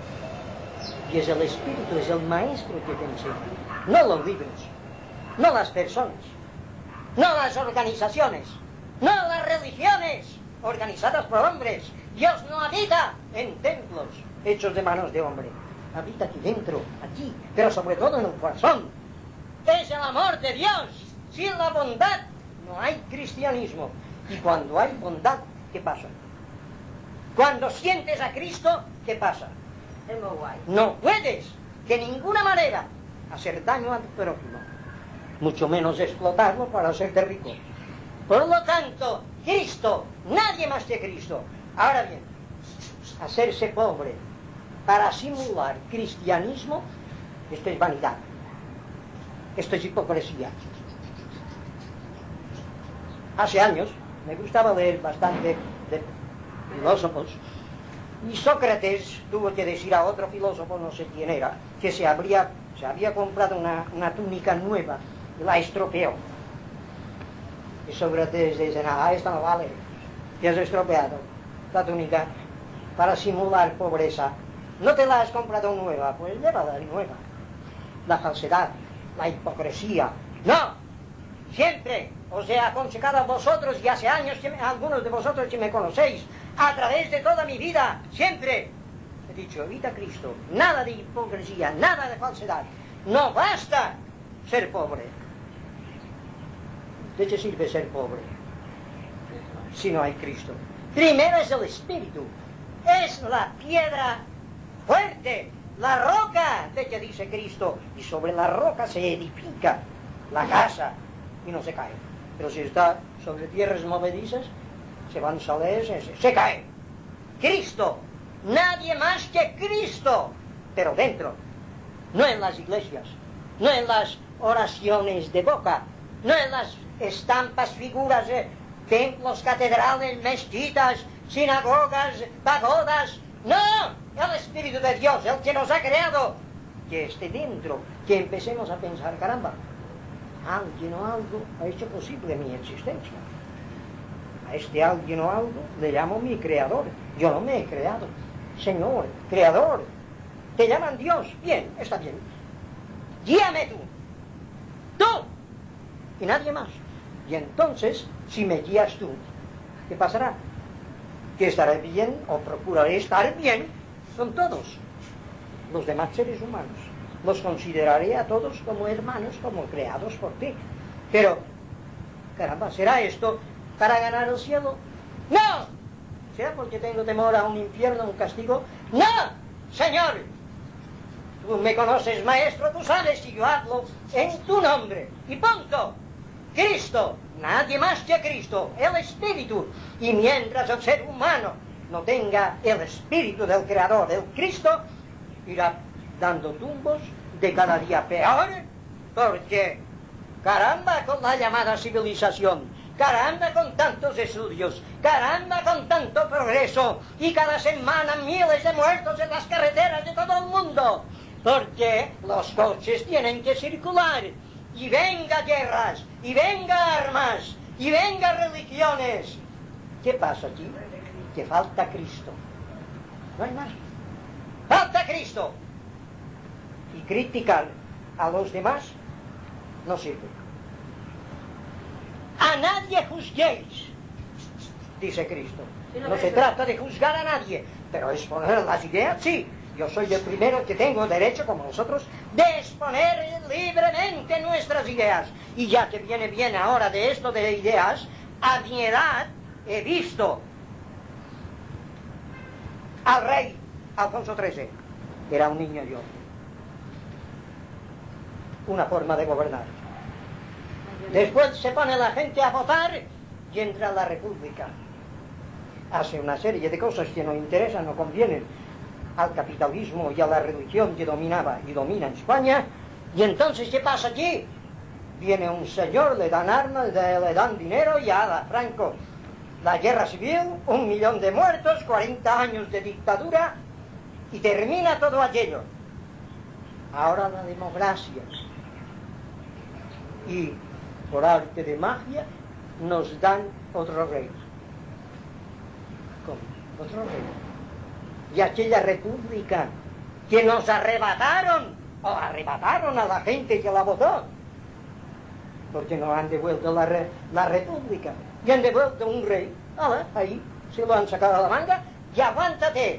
Y es el Espíritu, es el Maestro que te enseña, no los libros, no las personas, no las organizaciones, no las religiones. organizadas por hombres. Dios no habita en templos hechos de manos de hombre. Habita aquí dentro, aquí, pero sobre todo en el corazón. Es el amor de Dios. Sin la bondad no hay cristianismo. Y cuando hay bondad, ¿qué pasa? Cuando sientes a Cristo, ¿qué pasa? Es muy guay. No puedes, de ninguna manera, hacer daño al prójimo. Mucho menos explotarlo para hacerte rico. Por lo tanto, Cristo, nadie más que Cristo. Ahora bien, hacerse pobre para simular cristianismo, esto es vanidad. Esto es hipocresía. Hace años me gustaba leer bastante de filósofos, y Sócrates tuvo que decir a otro filósofo, no sé quién era, que se, habría, se había comprado una, una túnica nueva y la estropeó. Y Sócrates dice, nada, esta no vale, que has estropeado la túnica para simular pobreza. No te la has comprado nueva, pues llévala nueva. La falsedad, la hipocresía, no, siempre os he aconsejado a vosotros, y hace años que me, algunos de vosotros que me conocéis, a través de toda mi vida, siempre he dicho, evita a Cristo, nada de hipocresía, nada de falsedad. No basta ser pobre. ¿De qué sirve ser pobre si no hay Cristo? Primero es el espíritu, es la piedra fuerte, la roca de que dice Cristo, y sobre la roca se edifica la casa y no se cae. Pero si está sobre tierras movedizas, se van sales, se, se cae. Cristo, nadie más que Cristo, pero dentro, no en las iglesias, no en las oraciones de boca, no en las estampas, figuras, eh, templos, catedrales, mezquitas, sinagogas, pagodas. No, el Espíritu de Dios, el que nos ha creado, que esté dentro, que empecemos a pensar, caramba, alguien o algo ha hecho posible mi existencia. A este alguien o algo le llamo mi creador. Yo no me he creado. Señor, creador, te llaman Dios. Bien, está bien. Guíame tú. Tú. Y nadie más. Y entonces, si me guías tú, ¿qué pasará? Que estaré bien, o procuraré estar bien, con todos los demás seres humanos. Los consideraré a todos como hermanos, como creados por ti. Pero, caramba, ¿será esto para ganar el cielo? ¡No! ¿Será porque tengo temor a un infierno, a un castigo? ¡No! Señor, tú me conoces, maestro, tú sabes que yo hablo en tu nombre. Y punto. Cristo, nadie más que Cristo, el Espíritu. Y mientras el ser humano no tenga el Espíritu del Creador, el Cristo, irá dando tumbos de cada día peor, porque caramba con la llamada civilización, caramba con tantos estudios, caramba con tanto progreso, y cada semana miles de muertos en las carreteras de todo el mundo, porque los coches tienen que circular, y venga guerras, y venga armas, y venga religiones. ¿Qué pasa aquí? Que falta Cristo. No hay más. Falta Cristo. Y criticar a los demás no sirve. A nadie juzguéis, dice Cristo. No se trata de juzgar a nadie, pero exponer las ideas, sí. Yo soy el primero que tengo derecho, como nosotros, de exponer libremente nuestras ideas. Y ya que viene bien ahora de esto de ideas, a mi edad he visto al rey Alfonso trece, que era un niño yo. Una forma de gobernar. Después se pone la gente a votar y entra la república. Hace una serie de cosas que no interesan, no convienen al capitalismo y a la religión que dominaba y domina en España. Y entonces, ¿qué pasa aquí? Viene un señor, le dan armas, le, le dan dinero y a Franco. La guerra civil, un millón de muertos, cuarenta años de dictadura, y termina todo aquello. Ahora la democracia. Y por arte de magia nos dan otro rey. ¿Cómo? Otro rey. Y aquella república que nos arrebataron, o arrebataron a la gente que la votó, porque no han devuelto la, re, la república, y han devuelto un rey, ¿vale? Ahí, se lo han sacado a la manga, y aguántate.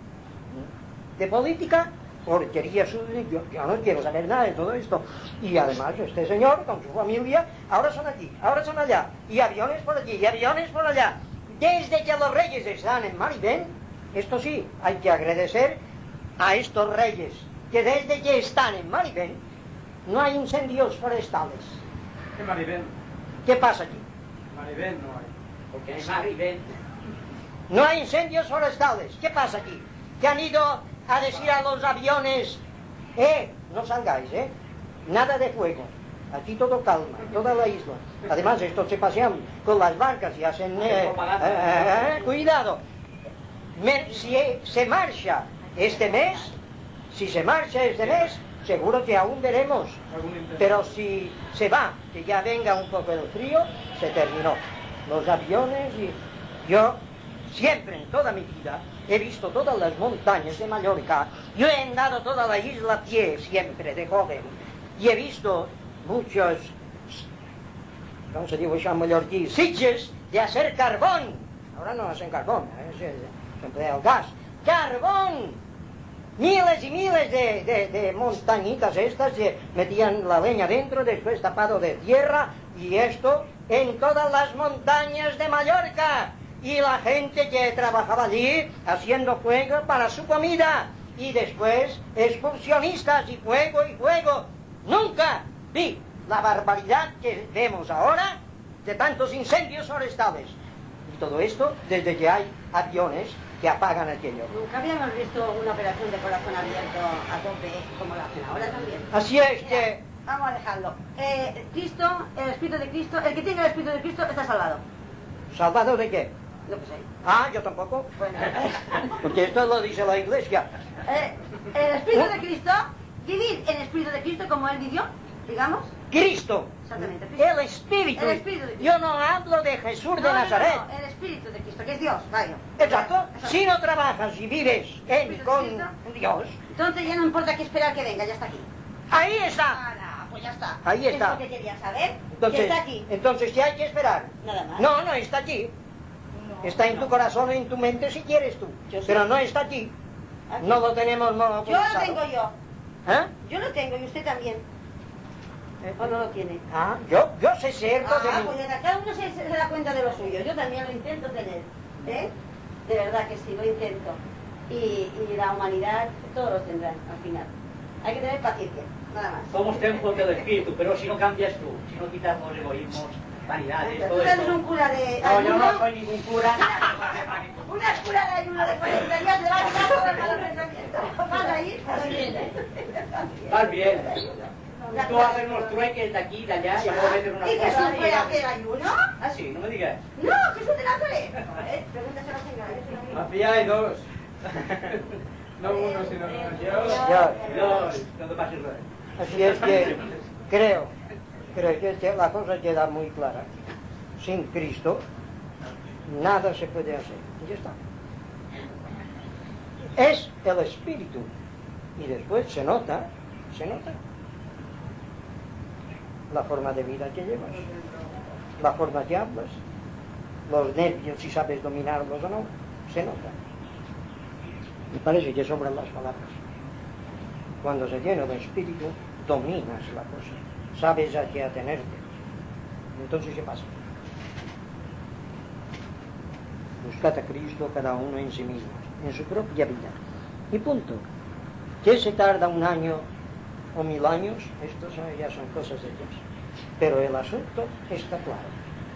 De política, porquería, yo, yo no quiero saber nada de todo esto. Y además este señor con su familia, ahora son aquí, ahora son allá, y aviones por allí, y aviones por allá. Desde que los reyes están en Maribén, esto sí, hay que agradecer a estos reyes, que desde que están en Maribén, no hay incendios forestales. ¿Qué Maribén? ¿Qué pasa aquí? Maribén no hay. Porque es Maribén. No hay incendios forestales. ¿Qué pasa aquí? Que han ido a decir a los aviones, eh, no salgáis, eh, nada de fuego. Aquí todo calma, toda la isla. Además, estos se pasean con las barcas y hacen... Eh, eh, eh, cuidado. Me, si se marcha este mes, si se marcha este mes, seguro que aún veremos. Pero si se va, que ya venga un poco el frío, se terminó. Los aviones y... Yo siempre, en toda mi vida, he visto todas las montañas de Mallorca. Yo he andado toda la isla a pie, siempre, de joven. Y he visto muchos, ¿cómo se dice en mallorquí? Sitges de hacer carbón. Ahora no hacen carbón, ¿eh? se, se emplea el gas. ¡Carbón! Miles y miles de, de, de montañitas estas que metían la leña dentro, después tapado de tierra, y esto en todas las montañas de Mallorca. Y la gente que trabajaba allí haciendo fuego para su comida. Y después excursionistas y fuego y fuego. Nunca vi la barbaridad que vemos ahora de tantos incendios forestales. Y todo esto desde que hay aviones que apagan aquello. Nunca habíamos visto una operación de corazón abierto a tope como la hacen ahora también. Así es. Mira, que... Vamos a dejarlo. Eh, Cristo, el Espíritu de Cristo, el que tiene el Espíritu de Cristo está salvado. ¿Salvado de qué? Yo qué sé. Ah, yo tampoco. Bueno. Porque esto lo dice la Iglesia. Eh, el Espíritu de Cristo, vivir en el Espíritu de Cristo como Él vivió, digamos. Cristo. Exactamente. Cristo. El Espíritu. El Espíritu de Cristo. Yo no hablo de Jesús de no, Nazaret. No, no, el Espíritu de Cristo, que es Dios, vaya. Exacto. Exacto. Si no trabajas y vives en, con Dios, entonces ya no importa que esperar que venga, ya está aquí. Ahí está. Ah, no, pues ya está. Ahí está. Es lo que quería saber. Entonces, que está aquí. Entonces, ¿qué hay que esperar? Nada más. No, no está aquí. No, está en tu corazón, en tu mente, si quieres tú. Pero no está aquí. Aquí. No lo tenemos monopolizado. Yo lo tengo yo. ¿Eh? Yo lo tengo y usted también. ¿O no lo tiene? Ah, yo, yo sé cierto ah, de mí. Pues cada uno se, se da cuenta de lo suyo. Yo también lo intento tener. ¿Eh? De verdad que sí, lo intento. Y, y la humanidad, todos lo tendrán al final. Hay que tener paciencia, nada más. Somos templos del espíritu, pero si no cambias tú, si no quitamos egoísmos, vanidades, todo ¿Tú eso. eres un cura de No, ayuno? yo no soy ningún cura. Una cura de ayuno de cuarenta días te va a quitar todo el mal pensamiento. ¿Vas a ir? Vas bien. Vas bien. Tú haces unos trueques de aquí y de allá y luego metes una ¿Y Jesús fue a hacer ayuno? Ah, sí, no me digas. No, Jesús de Nazaret. ¿Eh? Pregúntaselo a la señora. Mafia hay dos. No uno, sino dos. Ya. Dos, no te pases nada. Así es que creo, creo que la cosa queda muy clara. Sin Cristo, nada se puede hacer. Y ya está. Es el Espíritu. Y después se nota, se nota. La forma de vida que llevas, la forma que hablas, los nervios, si sabes dominarlos o no, se nota. Y parece que sobran las palabras. Cuando se llena de espíritu, dominas la cosa, sabes a qué atenerte. Entonces, ¿qué pasa? Buscad a Cristo cada uno en sí mismo, en su propia vida. Y punto. ¿Qué se tarda un año o mil años? Estos ya son cosas de Dios. Pero el asunto está claro.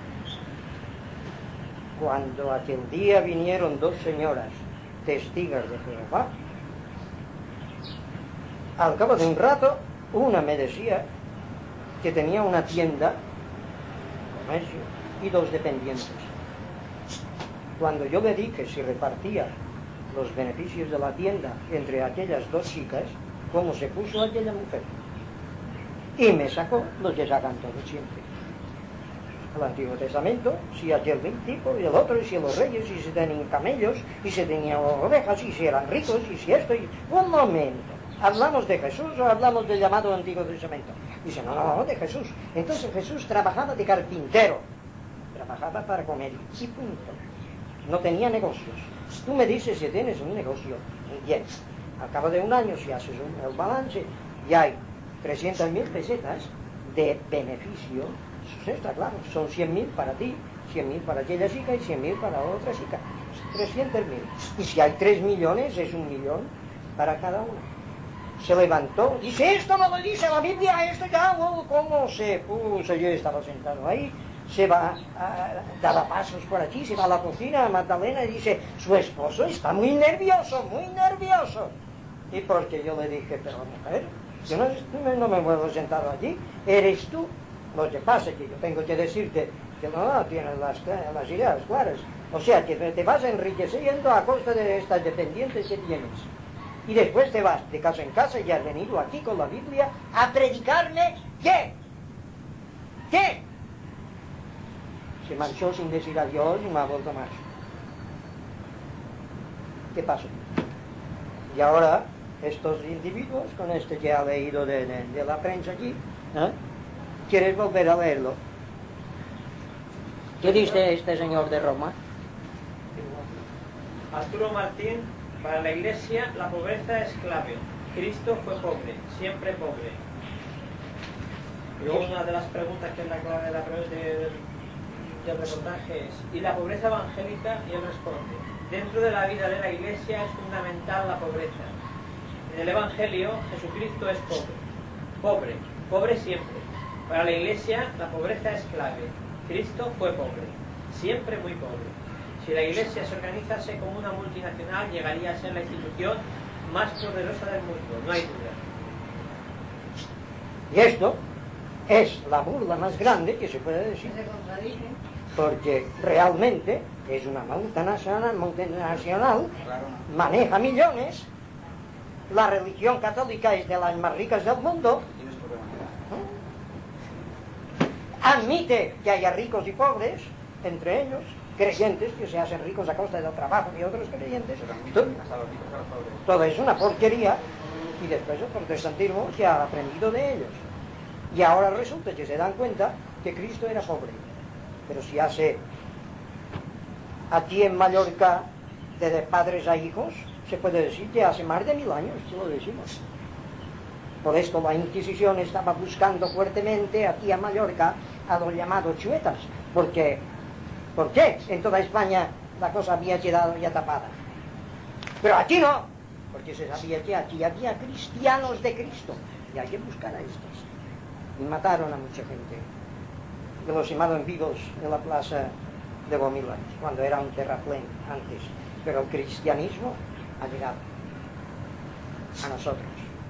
Cuando aquel día vinieron dos señoras testigas de Jehová, al cabo de un rato, una me decía que tenía una tienda, comercio, y dos dependientes. Cuando yo le dije si repartía los beneficios de la tienda entre aquellas dos chicas, cómo se puso aquella mujer. Y me sacó lo que sacan todos siempre. El Antiguo Testamento, si aquel tipo y el otro, y si los reyes, y si tenían camellos, y si tenían ovejas, y si eran ricos, y si esto, y... Un momento. ¿Hablamos de Jesús o hablamos del llamado Antiguo Testamento? Dice, no, no, de Jesús. Entonces Jesús trabajaba de carpintero. Trabajaba para comer. Y punto. no tenía negocios. Tú me dices si tienes un negocio, bien, al cabo de un año si haces un, el balance y hay trescientas mil pesetas de beneficio, eso está claro, son cien mil para ti, cien mil para aquella chica y cien mil para otra chica, trescientos mil. Y si hay tres millones, es un millón para cada uno. Se levantó, dice, esto no lo dice la Biblia, esto ya, oh, ¿cómo se puso? Yo estaba sentado ahí, se va, uh, daba pasos por aquí, se va a la cocina, a Magdalena, y dice, su esposo está muy nervioso, muy nervioso. Y porque yo le dije, pero mujer, yo no, no me vuelvo sentado allí, eres tú. Lo que pasa es que yo tengo que decirte que no, no tienes las, las ideas claras. O sea, que te vas enriqueciendo a costa de estas dependientes que tienes. Y después te vas de casa en casa y has venido aquí con la Biblia a predicarme, ¿qué? ¿Qué? Se marchó sin decir adiós y no ha vuelto más. ¿Qué pasó? Y ahora, estos individuos, con este que ha leído de, de, de la prensa allí, ¿eh? ¿Quieres volver a leerlo? ¿Qué dice este señor de Roma? Arturo Martín, para la Iglesia la pobreza es clave. Cristo fue pobre, siempre pobre. Y una de las preguntas que es la clave de la, de, del reportaje es, ¿y la pobreza evangélica? Y él responde, dentro de la vida de la Iglesia es fundamental la pobreza. En el Evangelio Jesucristo es pobre, pobre, pobre siempre. Para la Iglesia la pobreza es clave. Cristo fue pobre, siempre muy pobre. Si la Iglesia se organizase como una multinacional, llegaría a ser la institución más poderosa del mundo, no hay duda. Y esto es la burla más grande que se puede decir. Porque realmente es una multinacional, multinacional, maneja millones, la religión católica es de las más ricas del mundo, admite que haya ricos y pobres entre ellos, creyentes que se hacen ricos a costa del trabajo de otros creyentes. Todo, todo es una porquería. Y después el protestantismo se ha aprendido de ellos. Y ahora resulta que se dan cuenta que Cristo era pobre. Pero si hace aquí en Mallorca de padres a hijos, se puede decir que hace más de mil años, si lo decimos. Por esto la Inquisición estaba buscando fuertemente aquí a Mallorca a los llamados chuetas, porque ¿por qué? En toda España la cosa había quedado ya tapada. Pero aquí no, porque se sabía que aquí había cristianos de Cristo, y hay que buscar a estos. Y mataron a mucha gente, que los llamaron vivos en la plaza de Bomilas, cuando era un terraplén antes. Pero el cristianismo ha llegado a nosotros.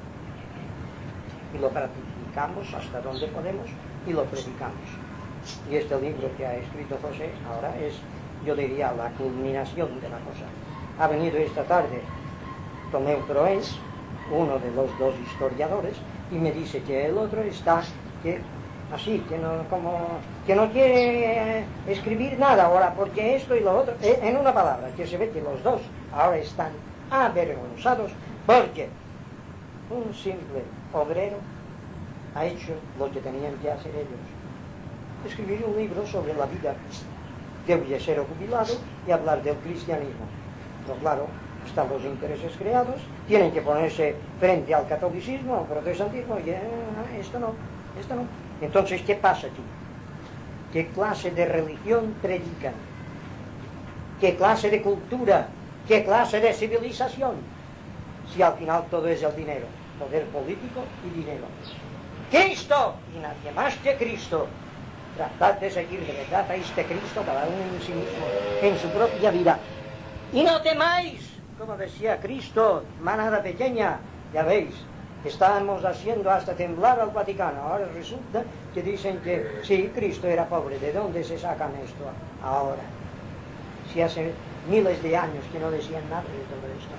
Y lo practicamos hasta donde podemos y lo predicamos. Y este libro que ha escrito José ahora es, yo diría, la culminación de la cosa. Ha venido esta tarde Tomeu Proens, uno de los dos historiadores, y me dice que el otro está que, así, que no, como, que no quiere eh, escribir nada ahora, porque esto y lo otro, eh, en una palabra, que se ve que los dos ahora están avergonzados, porque un simple obrero ha hecho lo que tenían que hacer ellos. Escribir un libro sobre la vida de un yesero jubilado y hablar del cristianismo. Pero claro, están los intereses creados, tienen que ponerse frente al catolicismo, al protestantismo, y eh, esto no, esto no. Entonces, ¿qué pasa aquí? ¿Qué clase de religión predican? ¿Qué clase de cultura? ¿Qué clase de civilización? Si al final todo es el dinero, poder político y dinero. Cristo y nadie más que Cristo. Tratad de seguir de verdad a este Cristo, cada uno en sí mismo, en su propia vida. Y no temáis, como decía Cristo, manada pequeña, ya veis, estamos haciendo hasta temblar al Vaticano. Ahora resulta que dicen que sí, Cristo era pobre. ¿De dónde se sacan esto ahora? Si hace miles de años que no decían nada de todo esto.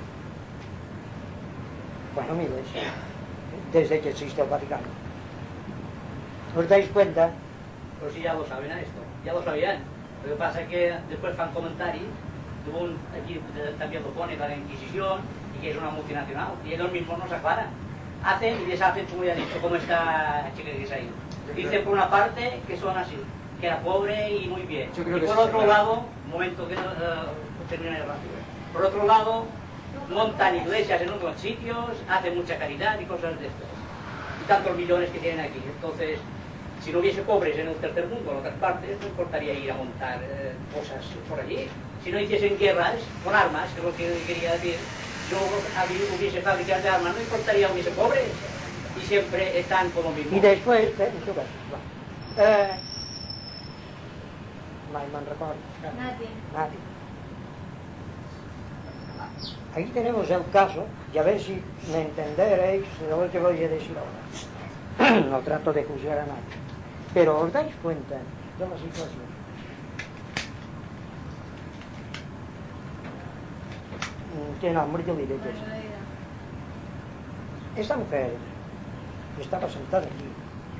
Bueno, miles, desde que existe el Vaticano. ¿Os dais cuenta? Pues sí, ya lo saben a esto, ya lo sabían. Lo que pasa es que después fan comentarios, un, aquí también lo pone la Inquisición, y que es una multinacional, y ellos mismos nos aclaran. Hacen y deshacen, como ya he dicho, como esta chica que se ha ido. Dicen por una parte que son así, que era pobre y muy bien. Y por otro lado, un momento que, uh, terminan el rápido. Por otro lado, montan iglesias en otros sitios, hacen mucha caridad y cosas de estas. Y tantos millones que tienen aquí. Entonces, si no hubiese pobres en el tercer mundo o en otras partes, no importaría ir a montar eh, cosas por allí. Si no hiciesen guerras con armas, que es lo que quería decir, no hubiese fábricas de armas, no importaría hubiese pobres. Y siempre están como mismo. Y después, eh, eh, mai me'n recordo. Nati. Nati. Aquí tenemos el caso, y a ver si me entenderéis lo que voy a decir ahora. No trato de juzgar a nadie, pero os dais cuenta de la situación. Que nombre yo diré que es. Esta mujer estaba sentada aquí.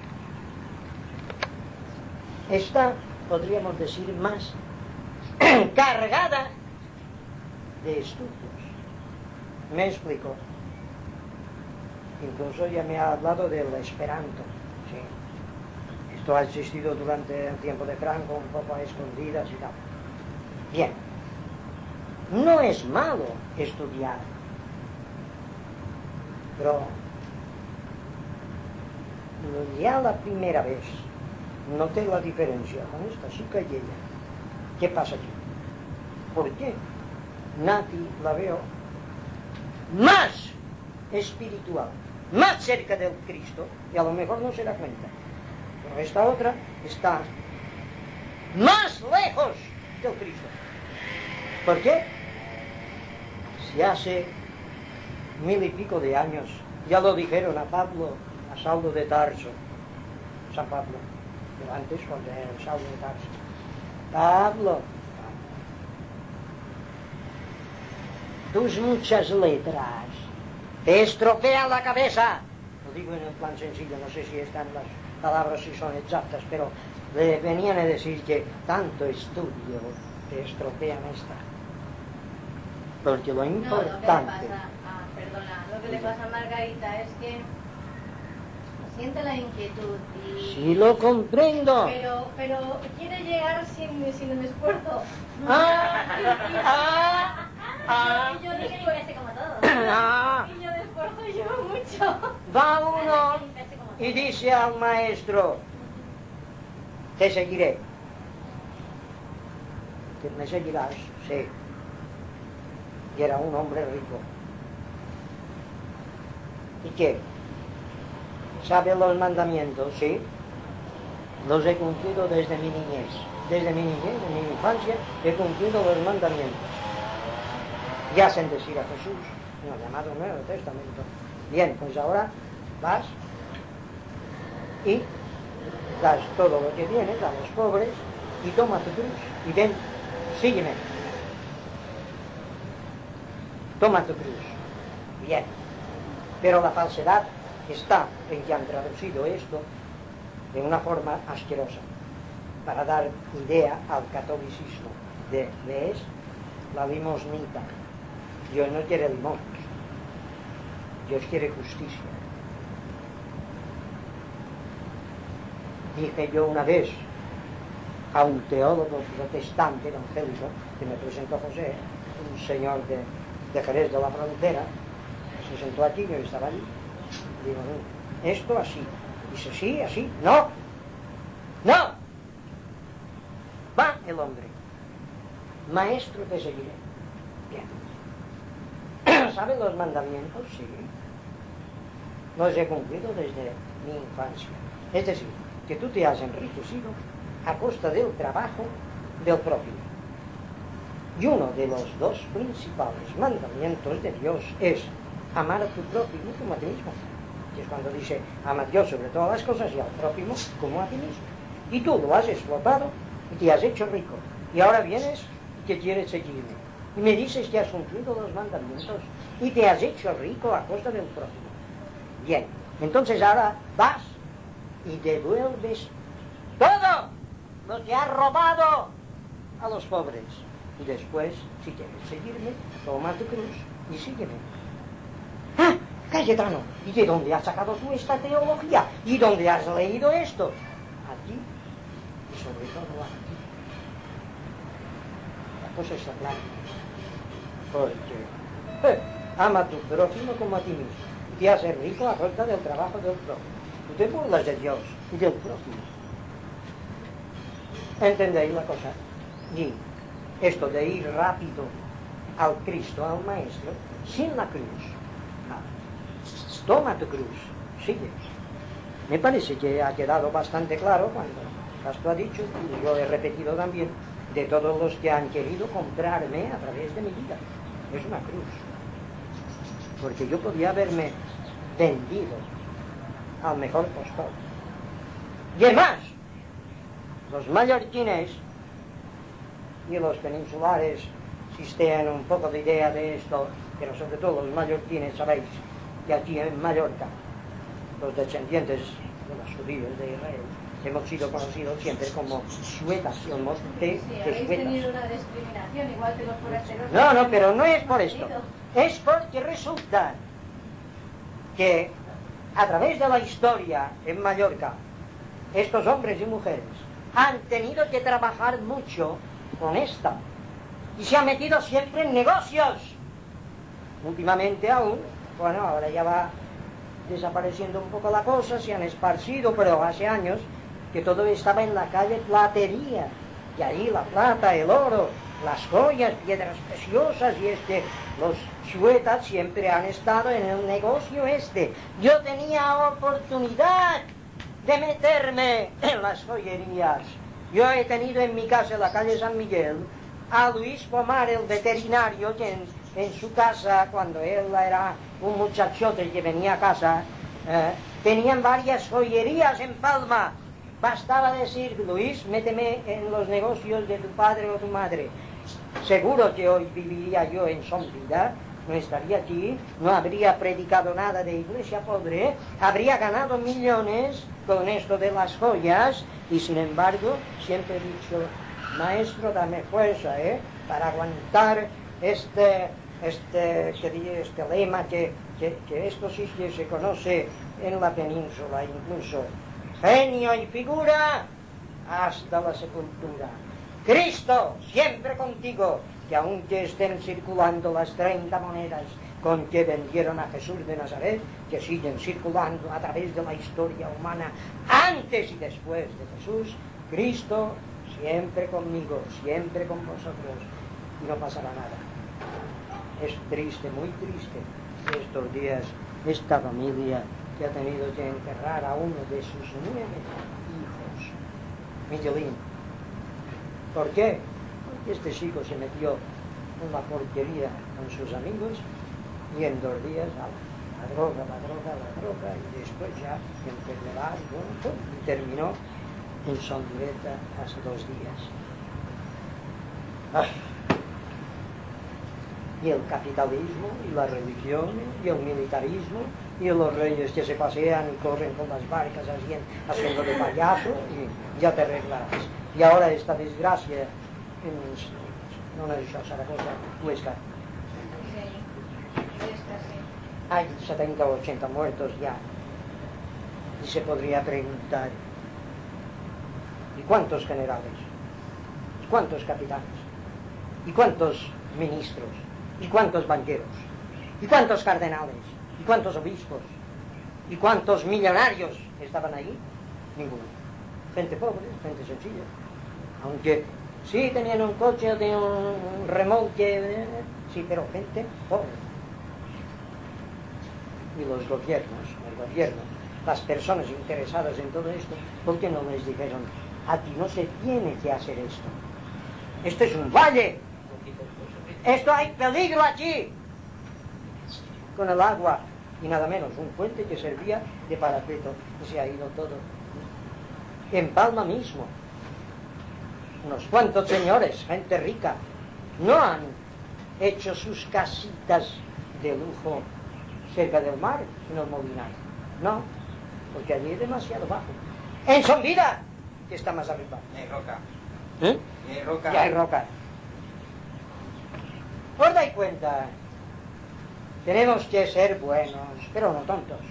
Está, podríamos decir, más cargada de estudios. Me explico. Incluso ya me ha hablado del Esperanto. Sí. Esto ha existido durante el tiempo de Franco, un poco a escondidas y tal. Bien. No es malo estudiar, pero ya la primera vez noté la diferencia con esta chica y ella. ¿Qué pasa aquí? ¿Por qué Nati la veo más espiritual, más cerca del Cristo, y a lo mejor no se da cuenta? Pero esta otra está más lejos del Cristo. ¿Por qué? Si hace mil y pico de años ya lo dijeron a Pablo, a Saulo de Tarso, San Pablo, pero antes cuando era el Saulo de Tarso, Pablo, tus muchas letras te estropean la cabeza. Lo digo en el plan sencillo, no sé si están las palabras si son exactas, pero le venían a decir que tanto estudio te estropean esta. Porque lo importante... No, lo que le pasa, ah, perdona, lo que le pasa a Margarita es que siente la inquietud y... Sí, lo comprendo. Pero, pero quiere llegar sin, sin el esfuerzo. Ah, ah, ah. Y yo de esfuerzo como todo. Ah. Y yo de esfuerzo llevo mucho. Va uno y dice al maestro, te seguiré. ¿Que me seguirás? Sí. Y era un hombre rico. ¿Y qué? ¿Sabe los mandamientos? Sí. Los he cumplido desde mi niñez. Desde mi niñez, de mi infancia, he cumplido los mandamientos. Y hacen decir a Jesús, no, llamado Nuevo Testamento. Bien, pues ahora vas y das todo lo que tienes a los pobres y toma tu cruz y ven, sígueme. Toma tu cruz. Bien. Pero la falsedad está en que han traducido esto de una forma asquerosa para dar idea al catolicismo de, ¿ves? La limosnita. Dios no quiere limosnas. Dios quiere justicia. Dije yo una vez a un teólogo protestante evangélico que me presentó José, un señor de, de Jerez de la Frontera, se sentó aquí, yo estaba allí. Digo, esto así. Dice, sí, así. No. No. Va el hombre. Maestro, te seguiré. Bien. ¿Saben los mandamientos? Sí. Los he cumplido desde mi infancia. Es decir, que tú te has enriquecido a costa del trabajo del prójimo. Y uno de los dos principales mandamientos de Dios es amar a tu prójimo como a ti mismo. Que es cuando dice, ama a Dios sobre todas las cosas y al prójimo como a ti mismo. Y tú lo has explotado y te has hecho rico. Y ahora vienes y que quieres seguirme. Y me dices que has cumplido los mandamientos y te has hecho rico a costa del prójimo. Bien, entonces ahora vas y devuelves todo lo que has robado a los pobres. Y después, si quieres seguirme, toma tu cruz y sígueme. ¡Ah! Cayetano, ¿y de dónde has sacado tú esta teología? ¿Y dónde has leído esto? Aquí, y sobre todo aquí. La cosa está clara. Porque eh, ama a tu prójimo como a ti mismo. Te hace rico a falta del trabajo del prójimo. Tú te burlas de Dios y del prójimo. ¿Entendéis la cosa? Y esto de ir rápido al Cristo, al Maestro, sin la cruz. No. Toma tu cruz, sigue. Me parece que ha quedado bastante claro cuando Castro ha dicho, y yo he repetido también, de todos los que han querido comprarme a través de mi vida. Es una cruz. Porque yo podía haberme vendido al mejor postor. Y además, los mallorquines y los peninsulares, si tienen un poco de idea de esto, pero sobre todo los mallorquines, sabéis que aquí en Mallorca, los descendientes de los judíos de Israel, hemos sido conocidos siempre como suetas, somos de, Sí, de habéis suetas. tenido una discriminación, igual que los forasteros. No, no, pero no es por esto. Es porque resulta que a través de la historia en Mallorca, estos hombres y mujeres han tenido que trabajar mucho con esta y se han metido siempre en negocios. Últimamente aún, bueno, ahora ya va desapareciendo un poco la cosa, se han esparcido, pero hace años que todo estaba en la calle Platería, y ahí la plata, el oro, las joyas, piedras preciosas, y este, los chuetas siempre han estado en el negocio este. Yo tenía oportunidad de meterme en las joyerías. Yo he tenido en mi casa, en la calle San Miguel, a Luis Pomar, el veterinario, que en, en su casa, cuando él era un muchachote que venía a casa, eh, tenían varias joyerías en Palma. Bastaba decir, Luis, méteme en los negocios de tu padre o tu madre. Seguro que hoy viviría yo en sombría, no estaría aquí, no habría predicado nada de iglesia pobre, habría ganado millones con esto de las joyas, y sin embargo, siempre he dicho, maestro, dame fuerza, ¿eh?, para aguantar este, este, este, este lema que, que, que esto sí que se conoce en la península, incluso genio y figura hasta la sepultura. Cristo, siempre contigo, que aunque estén circulando las treinta monedas con que vendieron a Jesús de Nazaret, que siguen circulando a través de la historia humana antes y después de Jesús, Cristo siempre conmigo, siempre con vosotros, y no pasará nada. Es triste, muy triste, estos días, esta familia que ha tenido que enterrar a uno de sus nueve hijos, Miguelín. ¿Por qué? Porque este chico se metió en la porquería con sus amigos y en dos días a la, la droga, la droga, la droga, y después ya enfermedad y, bueno, y terminó en Sondureta hace dos días. Ay. Y el capitalismo, y la religión, y el militarismo, y los reyes que se pasean y corren con las barcas haciendo, haciendo de payaso, y ya te arreglas. Y ahora esta desgracia en, no es Zaragoza, Huesca. Hay setenta o ochenta muertos ya. Y se podría preguntar, ¿y cuántos generales? ¿Y cuántos capitanes? ¿Y cuántos ministros? ¿Y cuántos banqueros? ¿Y cuántos cardenales? ¿Y cuántos obispos? ¿Y cuántos millonarios estaban ahí? Ninguno. Gente pobre, gente sencilla. Aunque sí tenían un coche de un remolque, sí, pero gente pobre. Y los gobiernos, el gobierno, las personas interesadas en todo esto, ¿por qué no les dijeron, a ti no se tiene que hacer esto? Esto es un valle. Esto hay peligro aquí. Con el agua y nada menos, un puente que servía de parapeto, y se ha ido todo. En Palma mismo, unos cuantos señores, gente rica, no han hecho sus casitas de lujo cerca del mar, sino el Molinar. No, porque allí es demasiado bajo. En Sonvida, que está más arriba. Y hay roca. ¿Eh? Y hay roca. Y hay roca. ¿Os dais cuenta? Tenemos que ser buenos, pero no tontos.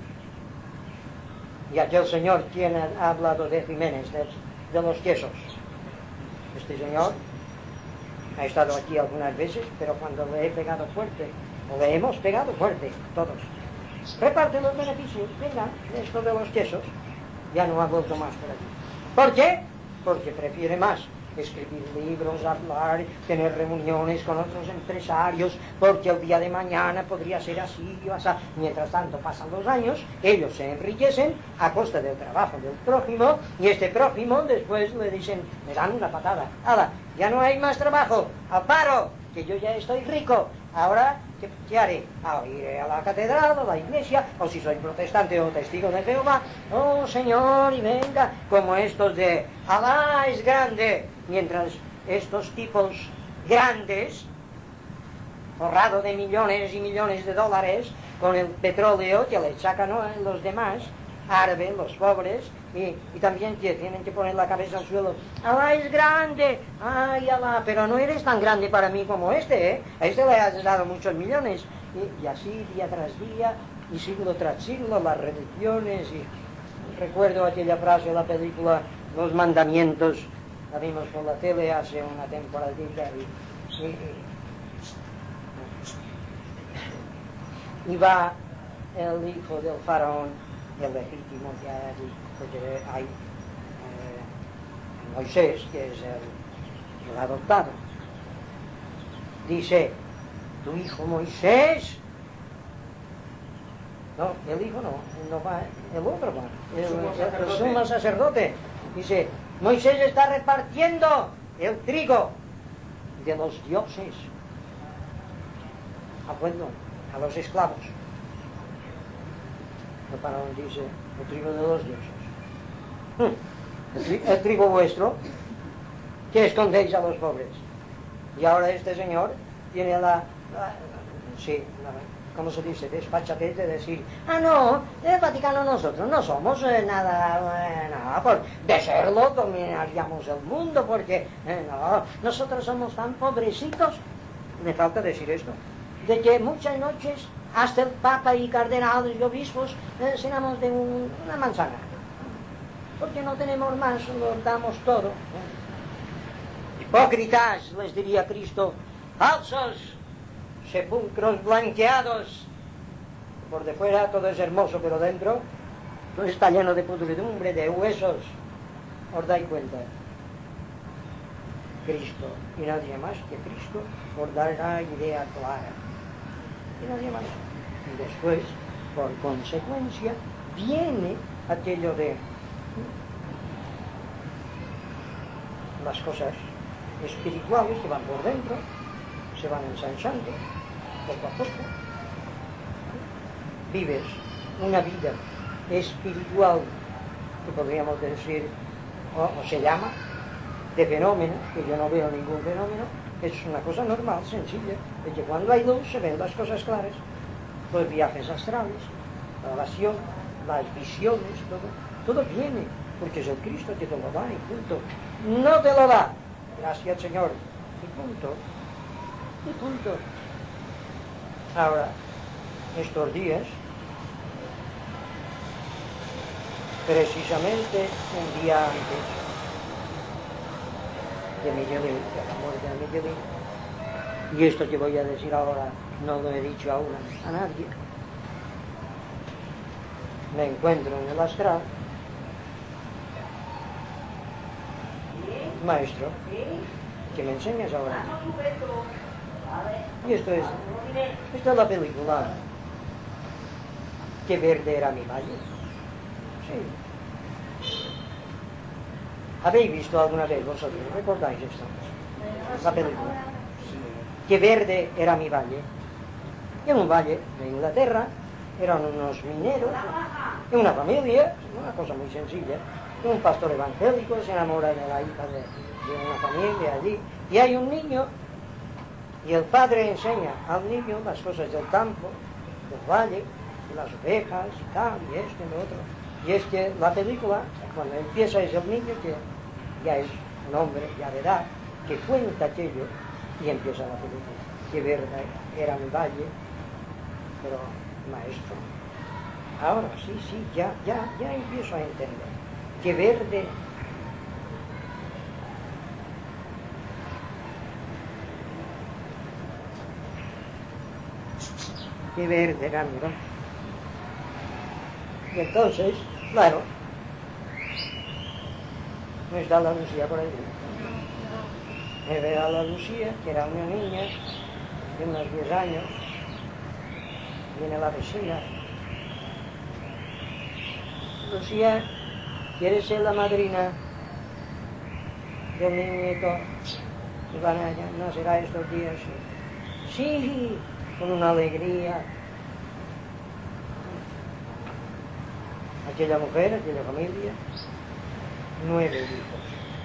Y aquel señor quien ha hablado de Jiménez, de, de los quesos. Este señor ha estado aquí algunas veces, pero cuando le he pegado fuerte, o le hemos pegado fuerte, todos, reparte los beneficios, venga, esto de los quesos, ya no ha vuelto más por aquí. ¿Por qué? Porque prefiere más escribir libros, hablar, tener reuniones con otros empresarios, porque el día de mañana podría ser así o así. Mientras tanto pasan los años, ellos se enriquecen a costa del trabajo del prójimo, y este prójimo después le dicen, me dan una patada, ¡hala! Ya no hay más trabajo, al paro, que yo ya estoy rico, ahora, ¿qué, qué haré? Ah, iré a la catedral, a la iglesia, o si soy protestante o testigo de Jehová, oh Señor, y venga, como estos de Alá es grande, mientras estos tipos grandes, forrados de millones y millones de dólares, con el petróleo que les sacan los demás, árabes, los pobres, y, y también que tienen que poner la cabeza al suelo. Alá es grande, ay Alá, pero no eres tan grande para mí como este, ¿eh? A este le has dado muchos millones. Y, y así día tras día, y siglo tras siglo, las religiones, y recuerdo aquella frase de la película Los Mandamientos, la vimos por la tele hace una temporadita, y, y, y, y va el hijo del faraón, el legítimo que hay allí, porque hay eh, Moisés, que es el, el adoptado. Dice, tu hijo Moisés, no, el hijo no, no va, el otro va, el, el, el sumo sacerdote. Dice, Moisés está repartiendo el trigo de los dioses al pueblo, a los esclavos. El faraón dice, el trigo de los dioses. El, tri el trigo vuestro, que escondéis a los pobres. Y ahora este señor tiene la, la sí, la, ¿cómo se dice? Despachatez de decir, ah, no, el Vaticano nosotros no somos eh, nada, eh, nada, por, de serlo dominaríamos el mundo, porque, eh, no, nosotros somos tan pobrecitos, me falta decir esto, de que muchas noches hasta el Papa y cardenales y obispos eh, cenamos de un, una manzana, porque no tenemos más, lo damos todo. ¿eh? Hipócritas, les diría Cristo, falsos, sepulcros blanqueados, por de fuera todo es hermoso, pero dentro todo está lleno de pudredumbre, de huesos. ¿Os dais cuenta? Cristo, y nadie más que Cristo, os dará idea clara. Y nadie más. Y después, por consecuencia, viene aquello de las cosas espirituales que van por dentro, se van ensanchando poco a poco. Vives una vida espiritual que podríamos decir, o, o se llama, de fenómeno, que yo no veo ningún fenómeno, es una cosa normal, sencilla, de que cuando hay luz se ven las cosas claras, los viajes astrales, la oración, las visiones, todo, todo viene, porque es el Cristo que te lo da y punto. No te lo da, gracias Señor, y punto, y punto. Ahora, estos días, precisamente un día antes de Miguelín, de la muerte de Miguelín, y esto que voy a decir ahora no lo he dicho aún a nadie, me encuentro en el astral, maestro, que me enseñas ahora. Y esto es, esto es la película, ¿Qué verde era mi valle? Sí. ¿Habéis visto alguna vez vosotros? ¿Recordáis esto? La película. ¿Qué verde era mi valle? En un valle de Inglaterra, eran unos mineros, en una familia, una cosa muy sencilla, un pastor evangélico se enamora de la hija de, de una familia allí, y hay un niño, y el padre enseña al niño las cosas del campo, del valle, las ovejas y tal, y esto y lo otro. Y es que la película, cuando empieza, es el niño que ya es un hombre ya de edad, que cuenta aquello, y empieza la película. Qué verde era mi valle, pero maestro, ahora sí, sí, ya, ya, ya empiezo a entender. Qué verde. que verde era mi valle. Y entonces, claro, no está la Lucía por allí. Me ve a la Lucía, que era una niña de unos diez años, viene la vecina. Lucía, ¿quieres ser la madrina de mi nieto? Que van a nacerá estos días. Sí, con una alegría. Aquella mujer, aquella familia, nueve hijos.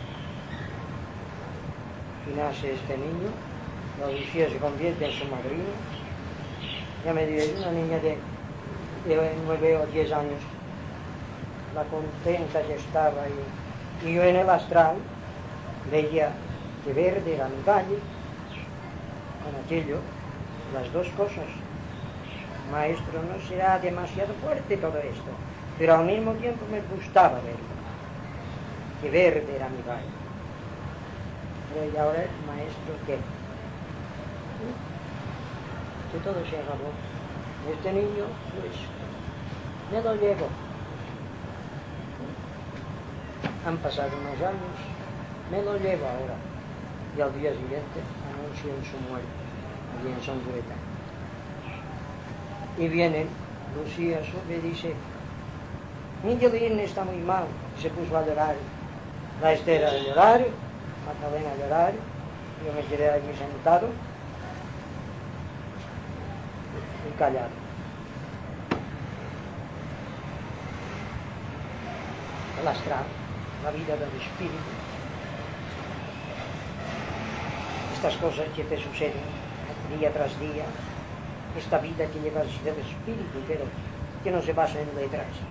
Y nace este niño, la Lucía se convierte en su madrina. Ya me diré, una niña de, de nueve o diez años, la contenta que estaba ahí. Y yo en el astral veía que verde era mi valle, con aquello, las dos cosas. Maestro, no será demasiado fuerte todo esto, pero al mismo tiempo me gustaba verlo, que verde era mi valle. Pero y ahora, maestro, ¿qué? Que todo se acabó. Este niño, pues, me lo llevo. Han pasado unos años, me lo llevo ahora. Y al día siguiente anuncian su muerte, allí en Sondueta. Y vienen, Lucía sube y dice, Miguelín está muy mal. Y se puso a llorar. La Esther a llorar, Magdalena a llorar, yo me quedé allí sentado y callado. El astral, la vida del espíritu, estas cosas que te suceden día tras día, esta vida que llevas del espíritu, pero que no se basa en letras.